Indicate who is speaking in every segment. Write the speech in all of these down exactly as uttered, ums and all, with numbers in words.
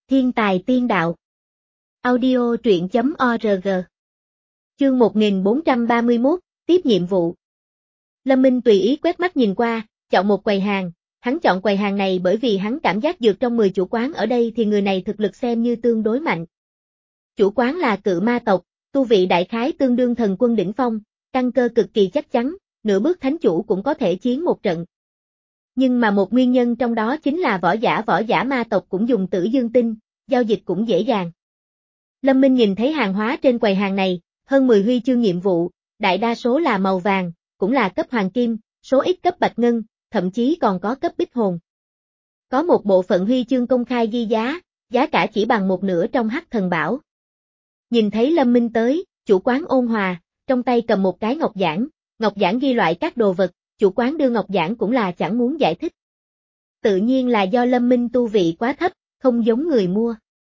Speaker 1: Thiên tài tiên đạo. Audio truyện chấm org. Chương một nghìn bốn trăm ba mươi mốt, tiếp nhiệm vụ. Lâm Minh tùy ý quét mắt nhìn qua, chọn một quầy hàng, hắn chọn quầy hàng này bởi vì hắn cảm giác dược trong mười chủ quán ở đây thì người này thực lực xem như tương đối mạnh. Chủ quán là cự ma tộc, tu vị đại khái tương đương thần quân đỉnh phong, căn cơ cực kỳ chắc chắn, nửa bước thánh chủ cũng có thể chiến một trận. Nhưng mà một nguyên nhân trong đó chính là võ giả võ giả ma tộc cũng dùng tử dương tinh, giao dịch cũng dễ dàng. Lâm Minh nhìn thấy hàng hóa trên quầy hàng này, hơn mười huy chương nhiệm vụ, đại đa số là màu vàng, cũng là cấp hoàng kim, số ít cấp bạch ngân, thậm chí còn có cấp bích hồn. Có một bộ phận huy chương công khai ghi giá, giá cả chỉ bằng một nửa trong hắc thần bảo. Nhìn thấy Lâm Minh tới, chủ quán ôn hòa, trong tay cầm một cái ngọc giản, ngọc giản ghi loại các đồ vật, chủ quán đưa ngọc giản cũng là chẳng muốn giải thích. Tự nhiên là do Lâm Minh tu vị quá thấp, không giống người mua.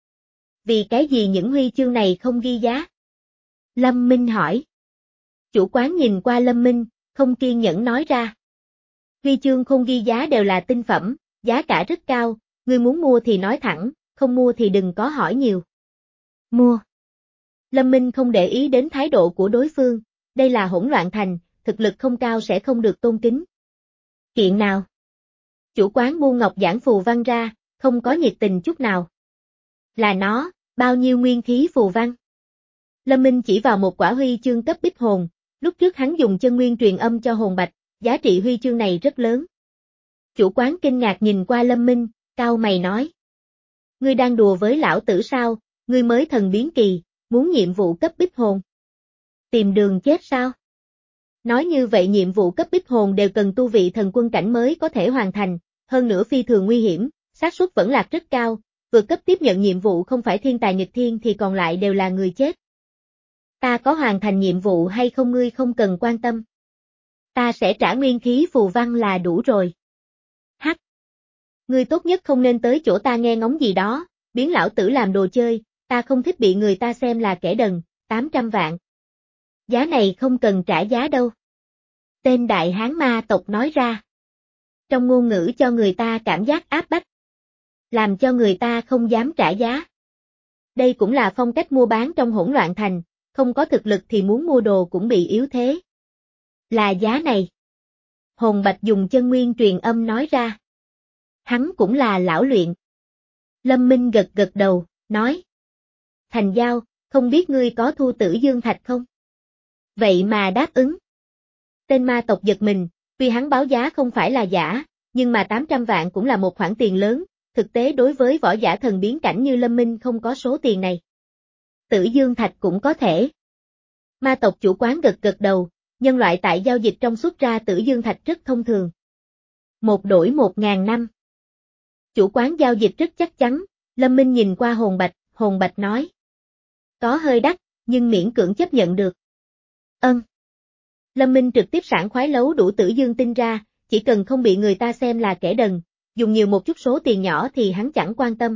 Speaker 1: Vì cái gì những huy chương này không ghi giá? Lâm Minh hỏi. Chủ quán nhìn qua Lâm Minh, không kiên nhẫn nói ra. Huy chương không ghi giá đều là tinh phẩm, giá cả rất cao, ngươi muốn mua thì nói thẳng, không mua thì đừng có hỏi nhiều. Mua. Lâm Minh không để ý đến thái độ của đối phương, đây là hỗn loạn thành, thực lực không cao sẽ không được tôn kính. Kiện nào? Chủ quán buông ngọc giản phù văn ra, không có nhiệt tình chút nào. Là nó, bao nhiêu nguyên khí phù văn? Lâm Minh chỉ vào một quả huy chương cấp bích hồn, lúc trước hắn dùng chân nguyên truyền âm cho hồn bạch, giá trị huy chương này rất lớn. Chủ quán kinh ngạc nhìn qua Lâm Minh, cau mày nói. Ngươi đang đùa với lão tử sao, ngươi mới thần biến kỳ, muốn nhiệm vụ cấp bích hồn. Tìm đường chết sao? Nói như vậy nhiệm vụ cấp bích hồn đều cần tu vị thần quân cảnh mới có thể hoàn thành, hơn nữa phi thường nguy hiểm, xác suất vẫn lạc rất cao, vượt cấp tiếp nhận nhiệm vụ không phải thiên tài nghịch thiên thì còn lại đều là người chết. Ta có hoàn thành nhiệm vụ hay không ngươi không cần quan tâm. Ta sẽ trả nguyên khí phù văn là đủ rồi. Hắc. Ngươi tốt nhất không nên tới chỗ ta nghe ngóng gì đó, biến lão tử làm đồ chơi, ta không thích bị người ta xem là kẻ đần, tám trăm vạn. Giá này không cần trả giá đâu. Tên đại hán ma tộc nói ra. Trong ngôn ngữ cho người ta cảm giác áp bách. Làm cho người ta không dám trả giá. Đây cũng là phong cách mua bán trong hỗn loạn thành, không có thực lực thì muốn mua đồ cũng bị yếu thế. Là giá này. Hồn Bạch dùng chân nguyên truyền âm nói ra. Hắn cũng là lão luyện. Lâm Minh gật gật đầu, nói. Thành giao, không biết ngươi có thu tử dương thạch không? Vậy mà đáp ứng. Tên ma tộc giật mình, tuy hắn báo giá không phải là giả, nhưng mà tám trăm vạn cũng là một khoản tiền lớn, thực tế đối với võ giả thần biến cảnh như Lâm Minh không có số tiền này. Tử dương thạch cũng có thể. Ma tộc chủ quán gật gật đầu, nhân loại tại giao dịch trong xuất ra tử dương thạch rất thông thường. Một đổi một ngàn năm. Chủ quán giao dịch rất chắc chắn, Lâm Minh nhìn qua hồn bạch, hồn bạch nói. Có hơi đắt, nhưng miễn cưỡng chấp nhận được. Ân. Lâm Minh trực tiếp sảng khoái lấu đủ tử dương tinh ra, chỉ cần không bị người ta xem là kẻ đần, dùng nhiều một chút số tiền nhỏ thì hắn chẳng quan tâm.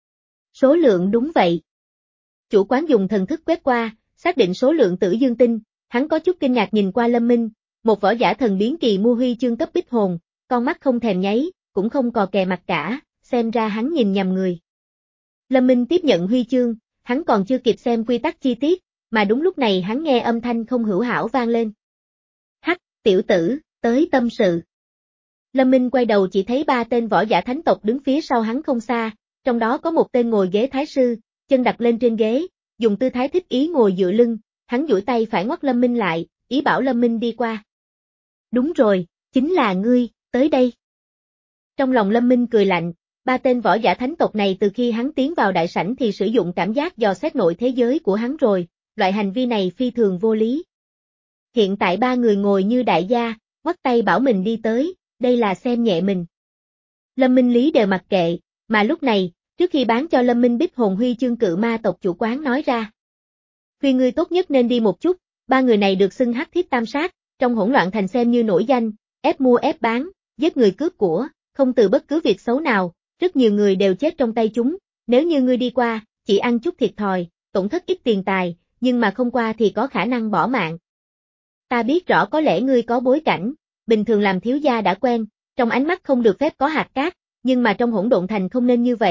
Speaker 1: Số lượng đúng vậy. Chủ quán dùng thần thức quét qua, xác định số lượng tử dương tinh, hắn có chút kinh ngạc nhìn qua Lâm Minh, một võ giả thần biến kỳ mua huy chương cấp bích hồn, con mắt không thèm nháy, cũng không cò kè mặt cả, xem ra hắn nhìn nhầm người. Lâm Minh tiếp nhận huy chương, hắn còn chưa kịp xem quy tắc chi tiết, mà đúng lúc này hắn nghe âm thanh không hữu hảo vang lên. Hắc, tiểu tử, tới tâm sự. Lâm Minh quay đầu chỉ thấy ba tên võ giả thánh tộc đứng phía sau hắn không xa, trong đó có một tên ngồi ghế thái sư, chân đặt lên trên ghế, dùng tư thái thích ý ngồi dựa lưng, hắn duỗi tay phải ngoắt Lâm Minh lại, ý bảo Lâm Minh đi qua. Đúng rồi, chính là ngươi, tới đây. Trong lòng Lâm Minh cười lạnh, ba tên võ giả thánh tộc này từ khi hắn tiến vào đại sảnh thì sử dụng cảm giác dò xét nội thế giới của hắn rồi, loại hành vi này phi thường vô lý. Hiện tại ba người ngồi như đại gia, ngoắt tay bảo mình đi tới, đây là xem nhẹ mình. Lâm Minh Lý đều mặc kệ, mà lúc này, trước khi bán cho Lâm Minh bích hồn huy chương cự ma tộc chủ quán nói ra. Khuyên ngươi tốt nhất nên đi một chút, ba người này được xưng hắc thiết tam sát, trong hỗn loạn thành xem như nổi danh, ép mua ép bán, giết người cướp của, không từ bất cứ việc xấu nào, rất nhiều người đều chết trong tay chúng, nếu như ngươi đi qua, chỉ ăn chút thiệt thòi, tổn thất ít tiền tài, nhưng mà không qua thì có khả năng bỏ mạng. Ta biết rõ có lẽ ngươi có bối cảnh, bình thường làm thiếu gia đã quen, trong ánh mắt không được phép có hạt cát, nhưng mà trong hỗn độn thành không nên như vậy,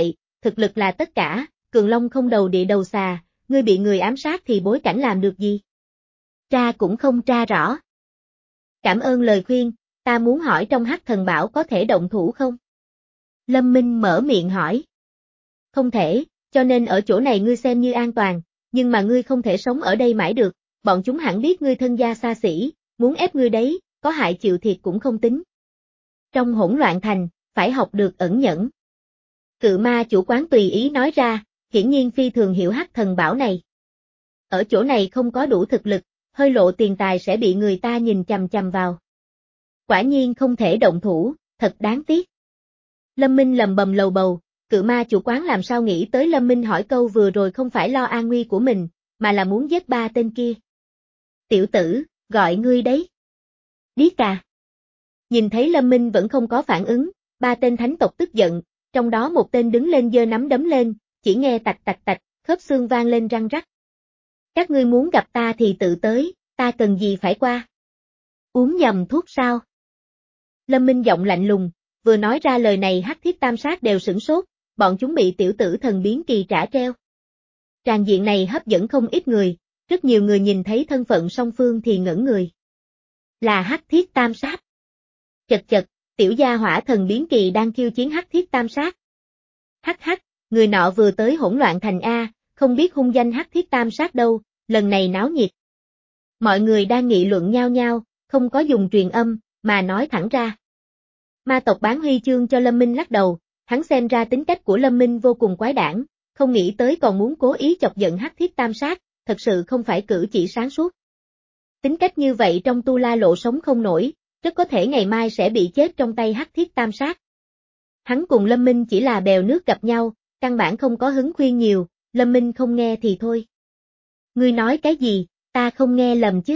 Speaker 1: thực lực là tất cả, Cường Long không đầu địa đầu xà, ngươi bị người ám sát thì bối cảnh làm được gì? Tra cũng không tra rõ. Cảm ơn lời khuyên, ta muốn hỏi trong Hắc Thần Bảo có thể động thủ không? Lâm Minh mở miệng hỏi. Không thể, cho nên ở chỗ này ngươi xem như an toàn, nhưng mà ngươi không thể sống ở đây mãi được, bọn chúng hẳn biết ngươi thân gia xa xỉ, muốn ép ngươi đấy, có hại chịu thiệt cũng không tính. Trong hỗn loạn thành, phải học được ẩn nhẫn. Cự ma chủ quán tùy ý nói ra, hiển nhiên phi thường hiểu Hắc Thần Bảo này. Ở chỗ này không có đủ thực lực, hơi lộ tiền tài sẽ bị người ta nhìn chằm chằm vào. Quả nhiên không thể động thủ, thật đáng tiếc. Lâm Minh lầm bầm lầu bầu, cự ma chủ quán làm sao nghĩ tới Lâm Minh hỏi câu vừa rồi không phải lo an nguy của mình, mà là muốn giết ba tên kia. Tiểu tử, gọi ngươi đấy. Điếc à. Nhìn thấy Lâm Minh vẫn không có phản ứng, ba tên thánh tộc tức giận, trong đó một tên đứng lên giơ nắm đấm lên, chỉ nghe tạch tạch tạch, khớp xương vang lên răng rắc. Các ngươi muốn gặp ta thì tự tới, ta cần gì phải qua. Uống nhầm thuốc sao? Lâm Minh giọng lạnh lùng, vừa nói ra lời này Hắc Thiết Tam Sát đều sửng sốt, bọn chúng bị tiểu tử thần biến kỳ trả treo. Tràng diện này hấp dẫn không ít người, rất nhiều người nhìn thấy thân phận song phương thì ngẩn người. Là Hắc Thiết Tam Sát. Chật chật, tiểu gia hỏa thần biến kỳ đang khiêu chiến Hắc Thiết Tam Sát. Hắc hắc, người nọ vừa tới hỗn loạn thành A, không biết hung danh Hắc Thiết Tam Sát đâu, lần này náo nhiệt. Mọi người đang nghị luận nhau nhau, không có dùng truyền âm, mà nói thẳng ra. Ma tộc bán huy chương cho Lâm Minh lắc đầu, hắn xem ra tính cách của Lâm Minh vô cùng quái đản, không nghĩ tới còn muốn cố ý chọc giận Hắc Thiết Tam Sát, thật sự không phải cử chỉ sáng suốt. Tính cách như vậy trong tu la lộ sống không nổi, rất có thể ngày mai sẽ bị chết trong tay Hắc Thiết Tam Sát. Hắn cùng Lâm Minh chỉ là bèo nước gặp nhau, căn bản không có hứng khuyên nhiều, Lâm Minh không nghe thì thôi. Ngươi nói cái gì, ta không nghe lầm chứ.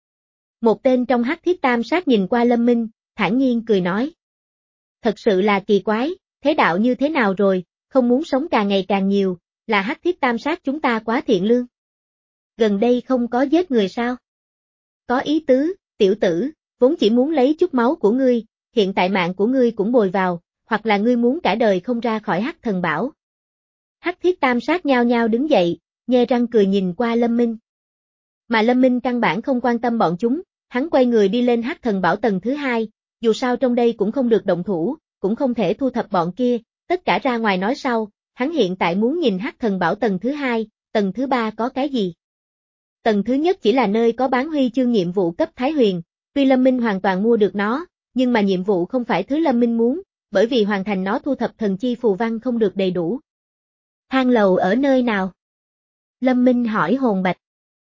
Speaker 1: Một tên trong Hắc Thiết Tam Sát nhìn qua Lâm Minh, thản nhiên cười nói. Thật sự là kỳ quái, thế đạo như thế nào rồi, không muốn sống càng ngày càng nhiều, là Hắc Thiết Tam Sát chúng ta quá thiện lương. Gần đây không có giết người sao? Có ý tứ, tiểu tử, vốn chỉ muốn lấy chút máu của ngươi, hiện tại mạng của ngươi cũng bồi vào, hoặc là ngươi muốn cả đời không ra khỏi Hắc Thần Bảo. Hắc Thiết Tam Sát nhao nhao đứng dậy, nhe răng cười nhìn qua Lâm Minh. Mà Lâm Minh căn bản không quan tâm bọn chúng, hắn quay người đi lên Hắc Thần Bảo tầng thứ hai, dù sao trong đây cũng không được động thủ, cũng không thể thu thập bọn kia, tất cả ra ngoài nói sau, hắn hiện tại muốn nhìn Hắc Thần Bảo tầng thứ hai, tầng thứ ba có cái gì. Tầng thứ nhất chỉ là nơi có bán huy chương nhiệm vụ cấp Thái Huyền, tuy Lâm Minh hoàn toàn mua được nó, nhưng mà nhiệm vụ không phải thứ Lâm Minh muốn, bởi vì hoàn thành nó thu thập thần chi phù văn không được đầy đủ. Thang lầu ở nơi nào? Lâm Minh hỏi Hồn Bạch.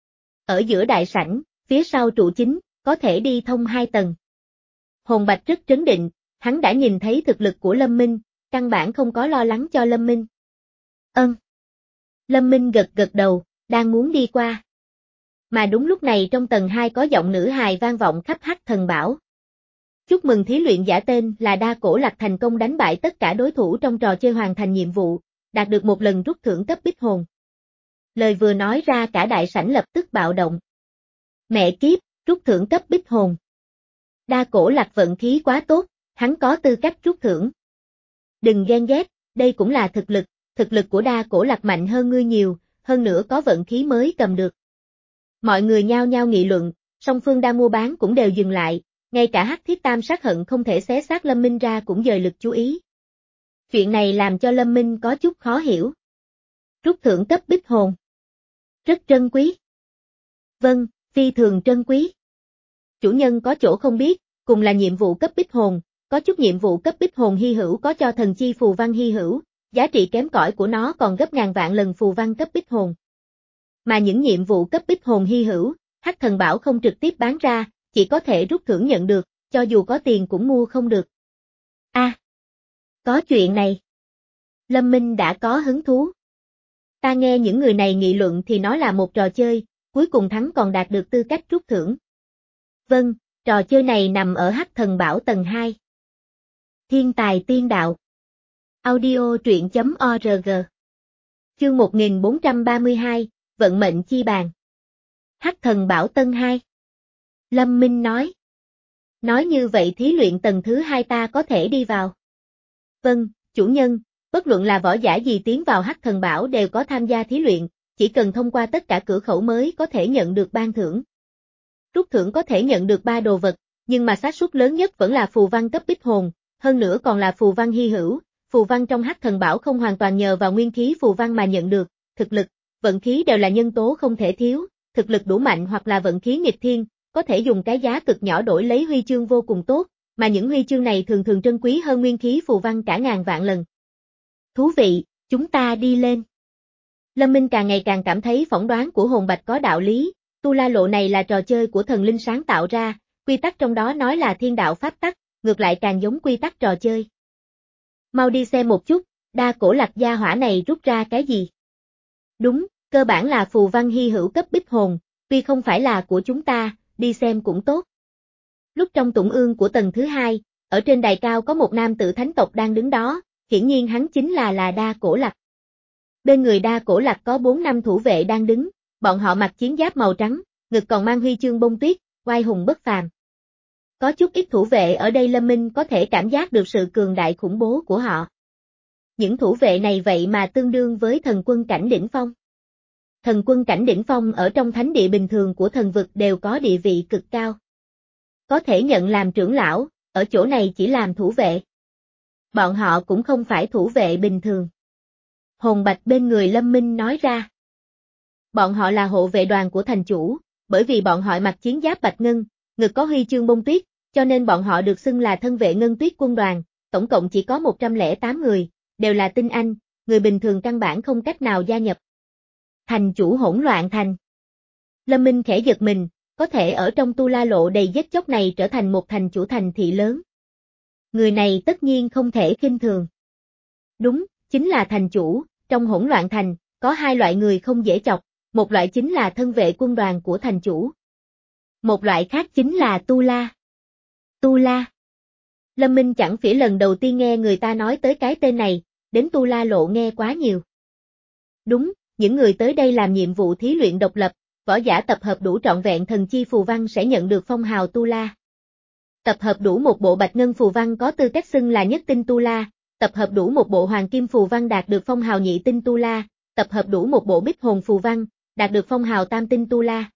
Speaker 1: Ở giữa đại sảnh, phía sau trụ chính, có thể đi thông hai tầng. Hồn Bạch rất trấn định, hắn đã nhìn thấy thực lực của Lâm Minh, căn bản không có lo lắng cho Lâm Minh. Ân. Lâm Minh gật gật đầu, đang muốn đi qua. Mà đúng lúc này trong tầng hai có giọng nữ hài vang vọng khắp Hắc Thần Bảo. Chúc mừng thí luyện giả tên là Đa Cổ Lạc thành công đánh bại tất cả đối thủ trong trò chơi hoàn thành nhiệm vụ, đạt được một lần rút thưởng cấp bích hồn. Lời vừa nói ra cả đại sảnh lập tức bạo động. Mẹ kiếp, rút thưởng cấp bích hồn. Đa Cổ Lạc vận khí quá tốt, hắn có tư cách rút thưởng. Đừng ghen ghét, đây cũng là thực lực, thực lực của Đa Cổ Lạc mạnh hơn ngươi nhiều, hơn nữa có vận khí mới cầm được. Mọi người nhao nhao nghị luận, song phương đang mua bán cũng đều dừng lại, ngay cả Hắc Thiết Tam Sát hận không thể xé xác Lâm Minh ra cũng dời lực chú ý. Chuyện này làm cho Lâm Minh có chút khó hiểu. Rút thưởng cấp bích hồn. Rất trân quý. Vâng, phi thường trân quý. Chủ nhân có chỗ không biết, cùng là nhiệm vụ cấp bích hồn, có chút nhiệm vụ cấp bích hồn hy hữu có cho thần chi phù văn hy hữu, giá trị kém cỏi của nó còn gấp ngàn vạn lần phù văn cấp bích hồn. Mà những nhiệm vụ cấp bích hồn hy hữu, Hắc Thần Bảo không trực tiếp bán ra, chỉ có thể rút thưởng nhận được, cho dù có tiền cũng mua không được. A, à, có chuyện này. Lâm Minh đã có hứng thú. Ta nghe những người này nghị luận thì nói là một trò chơi, cuối cùng thắng còn đạt được tư cách rút thưởng. Vâng, trò chơi này nằm ở Hắc Thần Bảo tầng hai. Thiên tài tiên đạo. Audio truyện chấm org. Chương một nghìn bốn trăm ba mươi hai, Vận mệnh chi bàn. Hắc Thần Bảo tầng hai. Lâm Minh nói. Nói như vậy thí luyện tầng thứ hai ta có thể đi vào. Vâng, chủ nhân, Bất luận là võ giả gì tiến vào Hắc Thần Bảo đều có tham gia thí luyện, chỉ cần thông qua tất cả cửa khẩu mới có thể nhận được ban thưởng. Rút thưởng có thể nhận được ba đồ vật, nhưng mà xác suất lớn nhất vẫn là phù văn cấp bích hồn, hơn nữa còn là phù văn hy hữu. Phù văn trong Hắc Thần Bảo không hoàn toàn nhờ vào nguyên khí phù văn mà nhận được, thực lực, vận khí đều là nhân tố không thể thiếu, thực lực đủ mạnh hoặc là vận khí nghịch thiên, có thể dùng cái giá cực nhỏ đổi lấy huy chương vô cùng tốt, mà những huy chương này thường thường trân quý hơn nguyên khí phù văn cả ngàn vạn lần. Thú vị, chúng ta đi lên. Lâm Minh càng ngày càng cảm thấy phỏng đoán của Hồn Bạch có đạo lý, Tu La Lộ này là trò chơi của thần linh sáng tạo ra, quy tắc trong đó nói là thiên đạo pháp tắc, ngược lại càng giống quy tắc trò chơi. Mau đi xem một chút, đa cổ lạc gia hỏa này rút ra cái gì? Đúng, cơ bản là phù văn hy hữu cấp bích hồn, tuy không phải là của chúng ta, đi xem cũng tốt. Lúc trong tụng ương của tầng thứ hai, ở trên đài cao có một nam tử thánh tộc đang đứng đó, hiển nhiên hắn chính là là đa cổ lạc. Bên người đa cổ lạc có bốn năm thủ vệ đang đứng, bọn họ mặc chiến giáp màu trắng, ngực còn mang huy chương bông tuyết, oai hùng bất phàm. Có chút ít thủ vệ ở đây Lâm Minh có thể cảm giác được sự cường đại khủng bố của họ. Những thủ vệ này vậy mà tương đương với thần quân cảnh đỉnh phong. Thần quân cảnh đỉnh phong ở trong thánh địa bình thường của thần vực đều có địa vị cực cao. Có thể nhận làm trưởng lão, ở chỗ này chỉ làm thủ vệ. Bọn họ cũng không phải thủ vệ bình thường. Hồn Bạch bên người Lâm Minh nói ra. Bọn họ là hộ vệ đoàn của thành chủ, bởi vì bọn họ mặc chiến giáp bạch ngân, ngực có huy chương bông tuyết, cho nên bọn họ được xưng là thân vệ ngân tuyết quân đoàn, tổng cộng chỉ có một trăm lẻ tám người, đều là tinh anh, người bình thường căn bản không cách nào gia nhập. Thành chủ hỗn loạn thành. Lâm Minh khẽ giật mình, có thể ở trong Tu La Lộ đầy giết chóc này trở thành một thành chủ thành thị lớn. Người này tất nhiên không thể khinh thường. Đúng, chính là thành chủ, trong hỗn loạn thành, có hai loại người không dễ chọc, một loại chính là thân vệ quân đoàn của thành chủ. Một loại khác chính là Tu La. Tu La. Lâm Minh chẳng phải lần đầu tiên nghe người ta nói tới cái tên này, đến Tu La Lộ nghe quá nhiều. Đúng, những người tới đây làm nhiệm vụ thí luyện độc lập, võ giả tập hợp đủ trọn vẹn thần chi phù văn sẽ nhận được phong hào Tu La. Tập hợp đủ một bộ bạch ngân phù văn có tư cách xưng là nhất tinh Tu La, tập hợp đủ một bộ hoàng kim phù văn đạt được phong hào nhị tinh Tu La, tập hợp đủ một bộ bích hồn phù văn, đạt được phong hào tam tinh Tu La.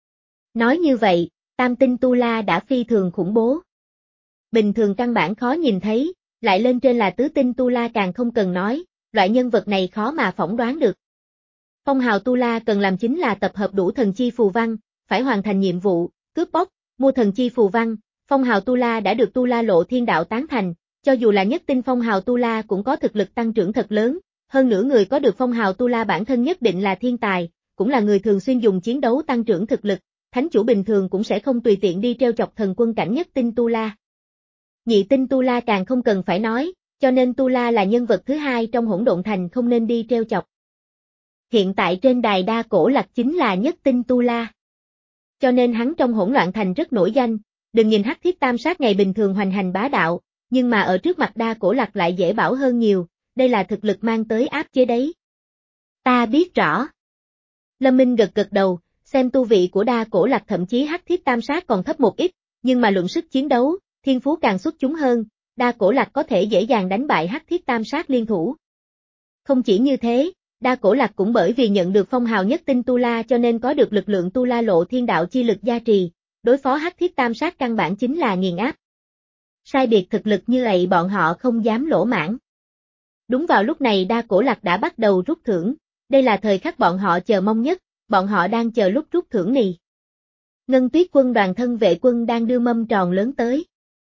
Speaker 1: Nói như vậy, tam tinh Tu La đã phi thường khủng bố. Bình thường căn bản khó nhìn thấy, lại lên trên là tứ tinh Tu La càng không cần nói, loại nhân vật này khó mà phỏng đoán được. Phong hào Tu La cần làm chính là tập hợp đủ thần chi phù văn, phải hoàn thành nhiệm vụ, cướp bóc, mua thần chi phù văn. Phong hào Tu La đã được Tu La Lộ thiên đạo tán thành, cho dù là nhất tinh phong hào Tu La cũng có thực lực tăng trưởng thật lớn, hơn nữa người có được phong hào Tu La bản thân nhất định là thiên tài, cũng là người thường xuyên dùng chiến đấu tăng trưởng thực lực, thánh chủ bình thường cũng sẽ không tùy tiện đi treo chọc thần quân cảnh nhất tinh Tu La. Nhị tinh Tu La càng không cần phải nói, cho nên Tu La là nhân vật thứ hai trong hỗn độn thành không nên đi treo chọc. Hiện tại trên đài đa cổ lạc chính là nhất tinh Tu La. Cho nên hắn trong hỗn loạn thành rất nổi danh, đừng nhìn Hắc Thiết Tam Sát ngày bình thường hoành hành bá đạo, nhưng mà ở trước mặt đa cổ lạc lại dễ bảo hơn nhiều, đây là thực lực mang tới áp chế đấy. Ta biết rõ. Lâm Minh gật gật đầu, xem tu vị của đa cổ lạc thậm chí Hắc Thiết Tam Sát còn thấp một ít, nhưng mà luận sức chiến đấu, thiên phú càng xuất chúng hơn, đa cổ lạc có thể dễ dàng đánh bại Hắc Thiết Tam Sát liên thủ. Không chỉ như thế, đa cổ lạc cũng bởi vì nhận được phong hào nhất tinh Tu La cho nên có được lực lượng Tu La Lộ thiên đạo chi lực gia trì, đối phó Hắc Thiết Tam Sát căn bản chính là nghiền áp. Sai biệt thực lực như vậy bọn họ không dám lỗ mãn. Đúng vào lúc này đa cổ lạc đã bắt đầu rút thưởng, đây là thời khắc bọn họ chờ mong nhất, bọn họ đang chờ lúc rút thưởng này. Ngân Tuyết quân đoàn thân vệ quân đang đưa mâm tròn lớn tới.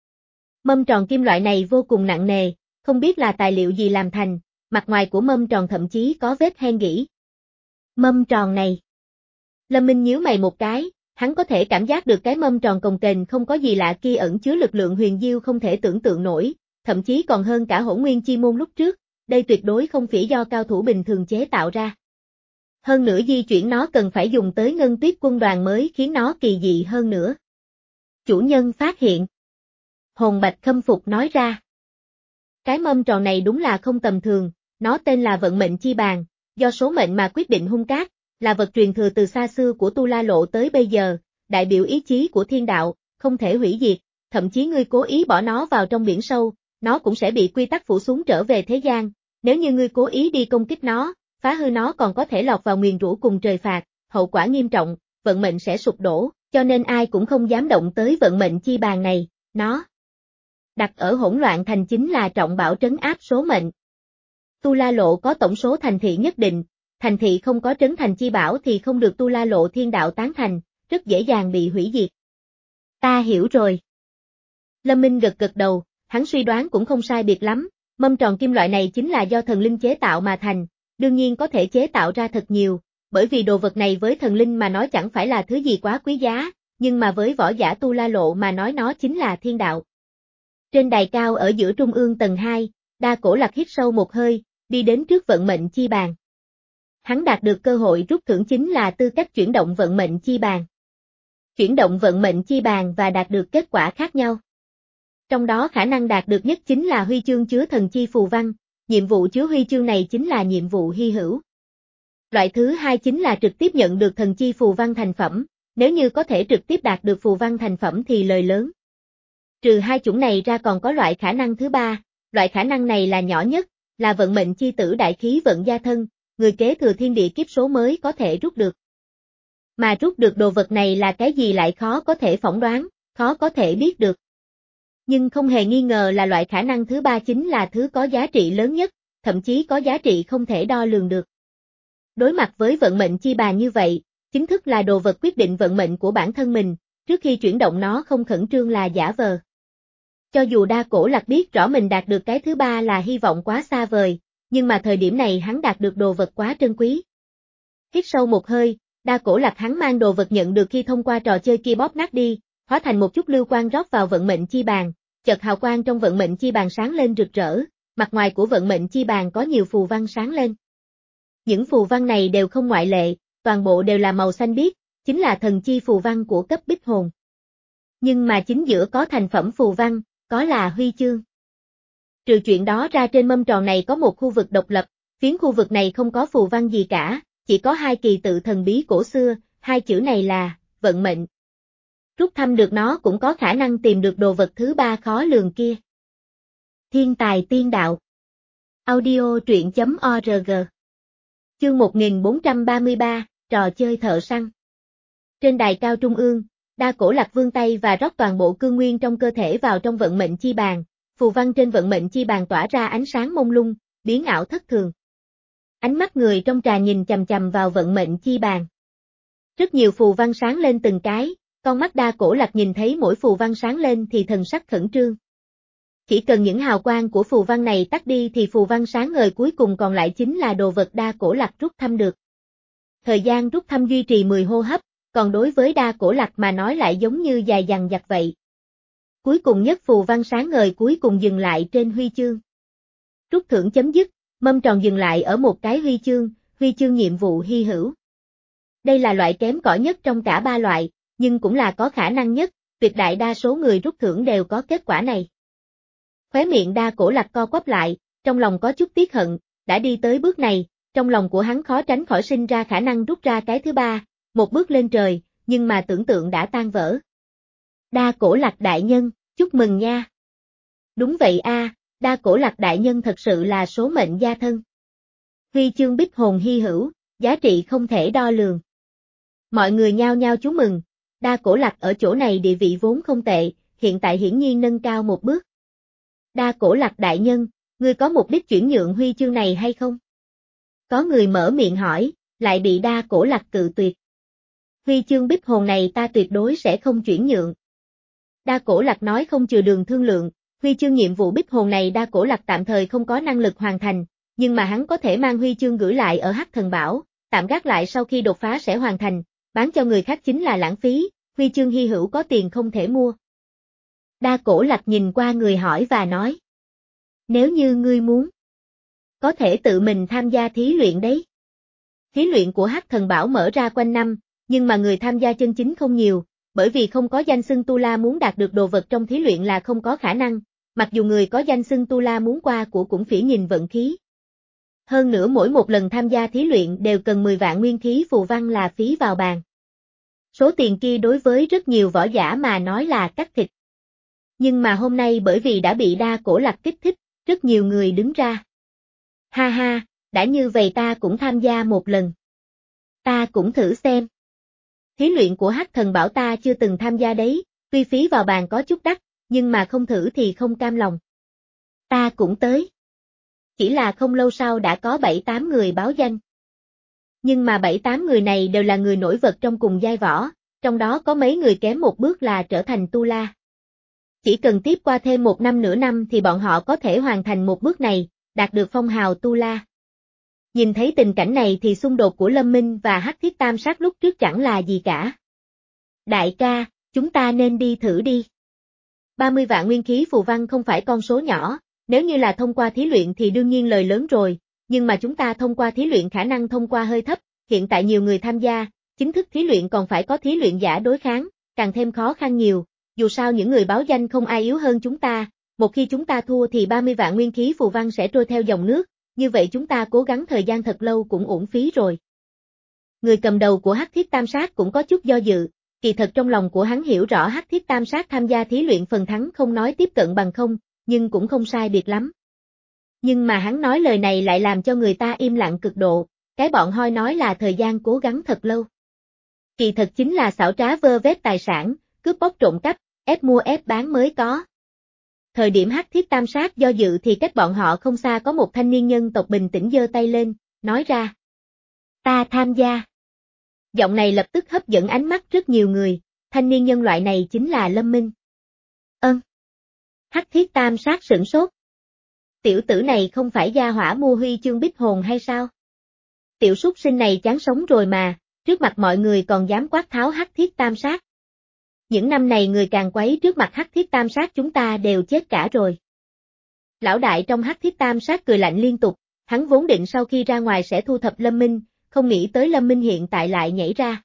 Speaker 1: Mâm tròn kim loại này vô cùng nặng nề, không biết là tài liệu gì làm thành, mặt ngoài của mâm tròn thậm chí có vết hen gỉ. Mâm tròn này. Lâm Minh nhíu mày một cái, hắn có thể cảm giác được cái mâm tròn cồng kềnh không có gì lạ kia ẩn chứa lực lượng huyền diêu không thể tưởng tượng nổi, thậm chí còn hơn cả Hỗn Nguyên Chi Môn lúc trước, đây tuyệt đối không phải do cao thủ bình thường chế tạo ra. Hơn nữa di chuyển nó cần phải dùng tới Ngân Tuyết quân đoàn mới khiến nó kỳ dị hơn nữa. Chủ nhân phát hiện. Hồn Bạch khâm phục nói ra. Cái mâm tròn này đúng là không tầm thường, nó tên là vận mệnh chi bàn, do số mệnh mà quyết định hung cát, là vật truyền thừa từ xa xưa của Tu La Lộ tới bây giờ, đại biểu ý chí của thiên đạo, không thể hủy diệt, thậm chí ngươi cố ý bỏ nó vào trong biển sâu, nó cũng sẽ bị quy tắc phủ xuống trở về thế gian, Nếu như ngươi cố ý đi công kích nó, phá hư nó còn có thể lọt vào nguyền rủa cùng trời phạt, hậu quả nghiêm trọng, vận mệnh sẽ sụp đổ, cho nên ai cũng không dám động tới vận mệnh chi bàn này, nó đặt ở hỗn loạn thành chính là trọng bảo trấn áp số mệnh. Tu La Lộ có tổng số thành thị nhất định, thành thị không có trấn thành chi bảo thì không được Tu La Lộ thiên đạo tán thành, rất dễ dàng bị hủy diệt. Ta hiểu rồi. Lâm Minh gật gật đầu, hắn suy đoán cũng không sai biệt lắm, mâm tròn kim loại này chính là do thần linh chế tạo mà thành, đương nhiên có thể chế tạo ra thật nhiều, bởi vì đồ vật này với thần linh mà nói chẳng phải là thứ gì quá quý giá, nhưng mà với võ giả Tu La Lộ mà nói nó chính là thiên đạo. Trên đài cao ở giữa trung ương tầng hai, Đa Cổ Lạc hít sâu một hơi, đi đến trước vận mệnh chi bàn. Hắn đạt được cơ hội rút thưởng chính là tư cách chuyển động vận mệnh chi bàn. Chuyển động vận mệnh chi bàn và đạt được kết quả khác nhau. Trong đó khả năng đạt được nhất chính là huy chương chứa thần chi phù văn, nhiệm vụ chứa huy chương này chính là nhiệm vụ hy hữu. Loại thứ hai chính là trực tiếp nhận được thần chi phù văn thành phẩm, nếu như có thể trực tiếp đạt được phù văn thành phẩm thì lời lớn. Trừ hai chủng này ra còn có loại khả năng thứ ba, loại khả năng này là nhỏ nhất, là vận mệnh chi tử đại khí vận gia thân, người kế thừa thiên địa kiếp số mới có thể rút được. Mà rút được đồ vật này là cái gì lại khó có thể phỏng đoán, khó có thể biết được. Nhưng không hề nghi ngờ là loại khả năng thứ ba chính là thứ có giá trị lớn nhất, thậm chí có giá trị không thể đo lường được. Đối mặt với vận mệnh chi bàn như vậy, chính thức là đồ vật quyết định vận mệnh của bản thân mình, trước khi chuyển động nó không khẩn trương là giả vờ. Cho dù Đa Cổ Lạc biết rõ mình đạt được cái thứ ba là hy vọng quá xa vời, nhưng mà thời điểm này hắn đạt được đồ vật quá trân quý. Hít sâu một hơi, Đa Cổ Lạc hắn mang đồ vật nhận được khi thông qua trò chơi kia bóp nát đi, hóa thành một chút lưu quang rót vào vận mệnh chi bàn, chợt hào quang trong vận mệnh chi bàn sáng lên rực rỡ, mặt ngoài của vận mệnh chi bàn có nhiều phù văn sáng lên. Những phù văn này đều không ngoại lệ, toàn bộ đều là màu xanh biếc, chính là thần chi phù văn của cấp bích hồn. Nhưng mà chính giữa có thành phẩm phù văn, có là huy chương. Trừ chuyện đó ra trên mâm tròn này có một khu vực độc lập, phiến khu vực này không có phù văn gì cả, chỉ có hai kỳ tự thần bí cổ xưa, hai chữ này là vận mệnh. Rút thăm được nó cũng có khả năng tìm được đồ vật thứ ba khó lường kia. Thiên tài tiên đạo. Audio truyện chấm org. Chương một nghìn bốn trăm ba mươi ba, trò chơi thợ săn. Trên đài cao trung ương, Đa Cổ Lạc vươn tay và rót toàn bộ cương nguyên trong cơ thể vào trong vận mệnh chi bàn, phù văn trên vận mệnh chi bàn tỏa ra ánh sáng mông lung, biến ảo thất thường. Ánh mắt người trong trà nhìn chằm chằm vào vận mệnh chi bàn. Rất nhiều phù văn sáng lên từng cái, con mắt Đa Cổ Lạc nhìn thấy mỗi phù văn sáng lên thì thần sắc khẩn trương. Chỉ cần những hào quang của phù văn này tắt đi thì phù văn sáng ngời cuối cùng còn lại chính là đồ vật Đa Cổ Lạc rút thăm được. Thời gian rút thăm duy trì mười hô hấp, còn đối với Đa Cổ Lạc mà nói lại giống như dài dằng dặc vậy. Cuối cùng nhất phù văn sáng ngời cuối cùng dừng lại trên huy chương. Rút thưởng chấm dứt, mâm tròn dừng lại ở một cái huy chương, huy chương nhiệm vụ hy hữu. Đây là loại kém cỏi nhất trong cả ba loại, nhưng cũng là có khả năng nhất, tuyệt đại đa số người rút thưởng đều có kết quả này. Khóe miệng Đa Cổ Lạc co quắp lại, trong lòng có chút tiếc hận, đã đi tới bước này, trong lòng của hắn khó tránh khỏi sinh ra khả năng rút ra cái thứ ba, một bước lên trời, nhưng mà tưởng tượng đã tan vỡ. Đa Cổ Lạc đại nhân, chúc mừng nha. Đúng vậy a, Đa Cổ Lạc đại nhân thật sự là số mệnh gia thân. Huy chương bích hồn hy hữu, giá trị không thể đo lường. Mọi người nhao nhao chúc mừng, Đa Cổ Lạc ở chỗ này địa vị vốn không tệ, hiện tại hiển nhiên nâng cao một bước. Đa Cổ Lạc đại nhân, ngươi có mục đích chuyển nhượng huy chương này hay không? Có người mở miệng hỏi, lại bị Đa Cổ Lạc cự tuyệt. Huy chương bích hồn này ta tuyệt đối sẽ không chuyển nhượng. Đa Cổ Lạc nói không chừa đường thương lượng, huy chương nhiệm vụ bích hồn này Đa Cổ Lạc tạm thời không có năng lực hoàn thành, nhưng mà hắn có thể mang huy chương gửi lại ở Hắc Thần Bảo, tạm gác lại sau khi đột phá sẽ hoàn thành, bán cho người khác chính là lãng phí, huy chương hy hữu có tiền không thể mua. Đa Cổ Lạc nhìn qua người hỏi và nói. Nếu như ngươi muốn, có thể tự mình tham gia thí luyện đấy. Thí luyện của Hắc Thần Bảo mở ra quanh năm, nhưng mà người tham gia chân chính không nhiều, bởi vì không có danh xưng Tu La muốn đạt được đồ vật trong thí luyện là không có khả năng, mặc dù người có danh xưng Tu La muốn qua của cũng phỉ nhìn vận khí. Hơn nữa mỗi một lần tham gia thí luyện đều cần mười vạn nguyên khí phù văn là phí vào bàn. Số tiền kia đối với rất nhiều võ giả mà nói là cắt thịt. Nhưng mà hôm nay bởi vì đã bị Đa Cổ Lạc kích thích, rất nhiều người đứng ra. Ha ha, đã như vậy ta cũng tham gia một lần. Ta cũng thử xem. Thí luyện của Hắc Thần Bảo ta chưa từng tham gia đấy, tuy phí vào bàn có chút đắt, nhưng mà không thử thì không cam lòng. Ta cũng tới. Chỉ là không lâu sau đã có bảy tám người báo danh. Nhưng mà bảy tám người này đều là người nổi vật trong cùng giai võ, trong đó có mấy người kém một bước là trở thành tu la. Chỉ cần tiếp qua thêm một năm nửa năm thì bọn họ có thể hoàn thành một bước này, đạt được phong hào tu la. Nhìn thấy tình cảnh này thì xung đột của Lâm Minh và Hắc Thiết Tam Sát lúc trước chẳng là gì cả. Đại ca, chúng ta nên đi thử đi. ba mươi vạn nguyên khí phù văn không phải con số nhỏ, nếu như là thông qua thí luyện thì đương nhiên lời lớn rồi, nhưng mà chúng ta thông qua thí luyện khả năng thông qua hơi thấp, hiện tại nhiều người tham gia, chính thức thí luyện còn phải có thí luyện giả đối kháng, càng thêm khó khăn nhiều, dù sao những người báo danh không ai yếu hơn chúng ta, một khi chúng ta thua thì ba mươi vạn nguyên khí phù văn sẽ trôi theo dòng nước, như vậy chúng ta cố gắng thời gian thật lâu cũng uổng phí rồi. Người cầm đầu của Hắc Thiết Tam Sát cũng có chút do dự, kỳ thật trong lòng của hắn hiểu rõ Hắc Thiết Tam Sát tham gia thí luyện phần thắng không nói tiếp cận bằng không, nhưng cũng không sai biệt lắm. Nhưng mà hắn nói lời này lại làm cho người ta im lặng cực độ, cái bọn hoi nói là thời gian cố gắng thật lâu. Kỳ thật chính là xảo trá vơ vét tài sản, cướp bóc trộm cắp, ép mua ép bán mới có. Thời điểm Hắc Thiết Tam Sát do dự thì cách bọn họ không xa có một thanh niên nhân tộc bình tĩnh giơ tay lên, nói ra. Ta tham gia. Giọng này lập tức hấp dẫn ánh mắt rất nhiều người, thanh niên nhân loại này chính là Lâm Minh. Ơn. Hắc Thiết Tam Sát sửng sốt. Tiểu tử này không phải gia hỏa mua huy chương bích hồn hay sao? Tiểu súc sinh này chán sống rồi mà, trước mặt mọi người còn dám quát tháo Hắc Thiết Tam Sát. Những năm này người càng quấy trước mặt Hắc Thiết Tam Sát chúng ta đều chết cả rồi. Lão đại trong Hắc Thiết Tam Sát cười lạnh liên tục, hắn vốn định sau khi ra ngoài sẽ thu thập Lâm Minh, không nghĩ tới Lâm Minh hiện tại lại nhảy ra.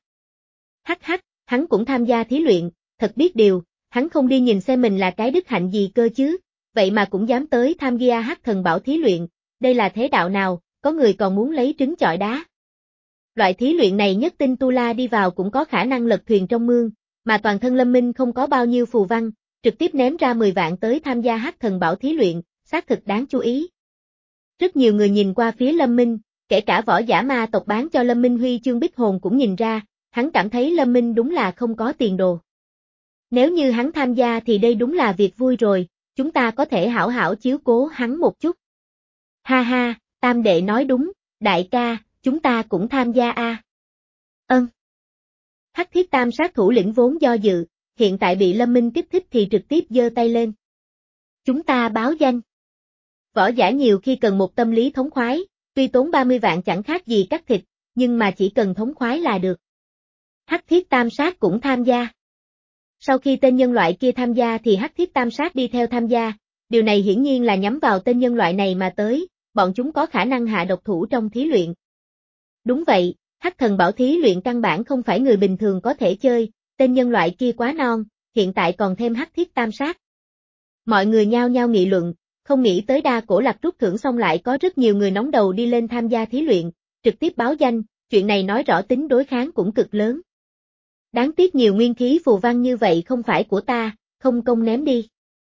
Speaker 1: Hắc hắc, hắn cũng tham gia thí luyện, thật biết điều, hắn không đi nhìn xem mình là cái đức hạnh gì cơ chứ, vậy mà cũng dám tới tham gia Hắc Thần Bảo thí luyện, đây là thế đạo nào, có người còn muốn lấy trứng chọi đá. Loại thí luyện này nhất tinh tu la đi vào cũng có khả năng lật thuyền trong mương, mà toàn thân Lâm Minh không có bao nhiêu phù văn, trực tiếp ném ra mười vạn tới tham gia Hắc Thần Bảo thí luyện, xác thực đáng chú ý. Rất nhiều người nhìn qua phía Lâm Minh, kể cả võ giả ma tộc bán cho Lâm Minh huy chương bích hồn cũng nhìn ra, hắn cảm thấy Lâm Minh đúng là không có tiền đồ. Nếu như hắn tham gia thì đây đúng là việc vui rồi, chúng ta có thể hảo hảo chiếu cố hắn một chút. Ha ha, Tam đệ nói đúng, đại ca, chúng ta cũng tham gia a. À. Ơn. Hắc Thiết Tam Sát thủ lĩnh vốn do dự, hiện tại bị Lâm Minh kích thích thì trực tiếp giơ tay lên. Chúng ta báo danh. Võ giả nhiều khi cần một tâm lý thống khoái, tuy tốn ba mươi vạn chẳng khác gì cắt thịt, nhưng mà chỉ cần thống khoái là được. Hắc Thiết Tam Sát cũng tham gia. Sau khi tên nhân loại kia tham gia thì Hắc Thiết Tam Sát đi theo tham gia, điều này hiển nhiên là nhắm vào tên nhân loại này mà tới, bọn chúng có khả năng hạ độc thủ trong thí luyện. Đúng vậy, Hắc Thần Bảo thí luyện căn bản không phải người bình thường có thể chơi, tên nhân loại kia quá non, hiện tại còn thêm Hắc Thiết Tam Sát. Mọi người nhao nhao nghị luận, không nghĩ tới đa cổ lạc rút thưởng xong lại có rất nhiều người nóng đầu đi lên tham gia thí luyện, trực tiếp báo danh, chuyện này nói rõ tính đối kháng cũng cực lớn. Đáng tiếc nhiều nguyên khí phù văn như vậy không phải của ta, không công ném đi.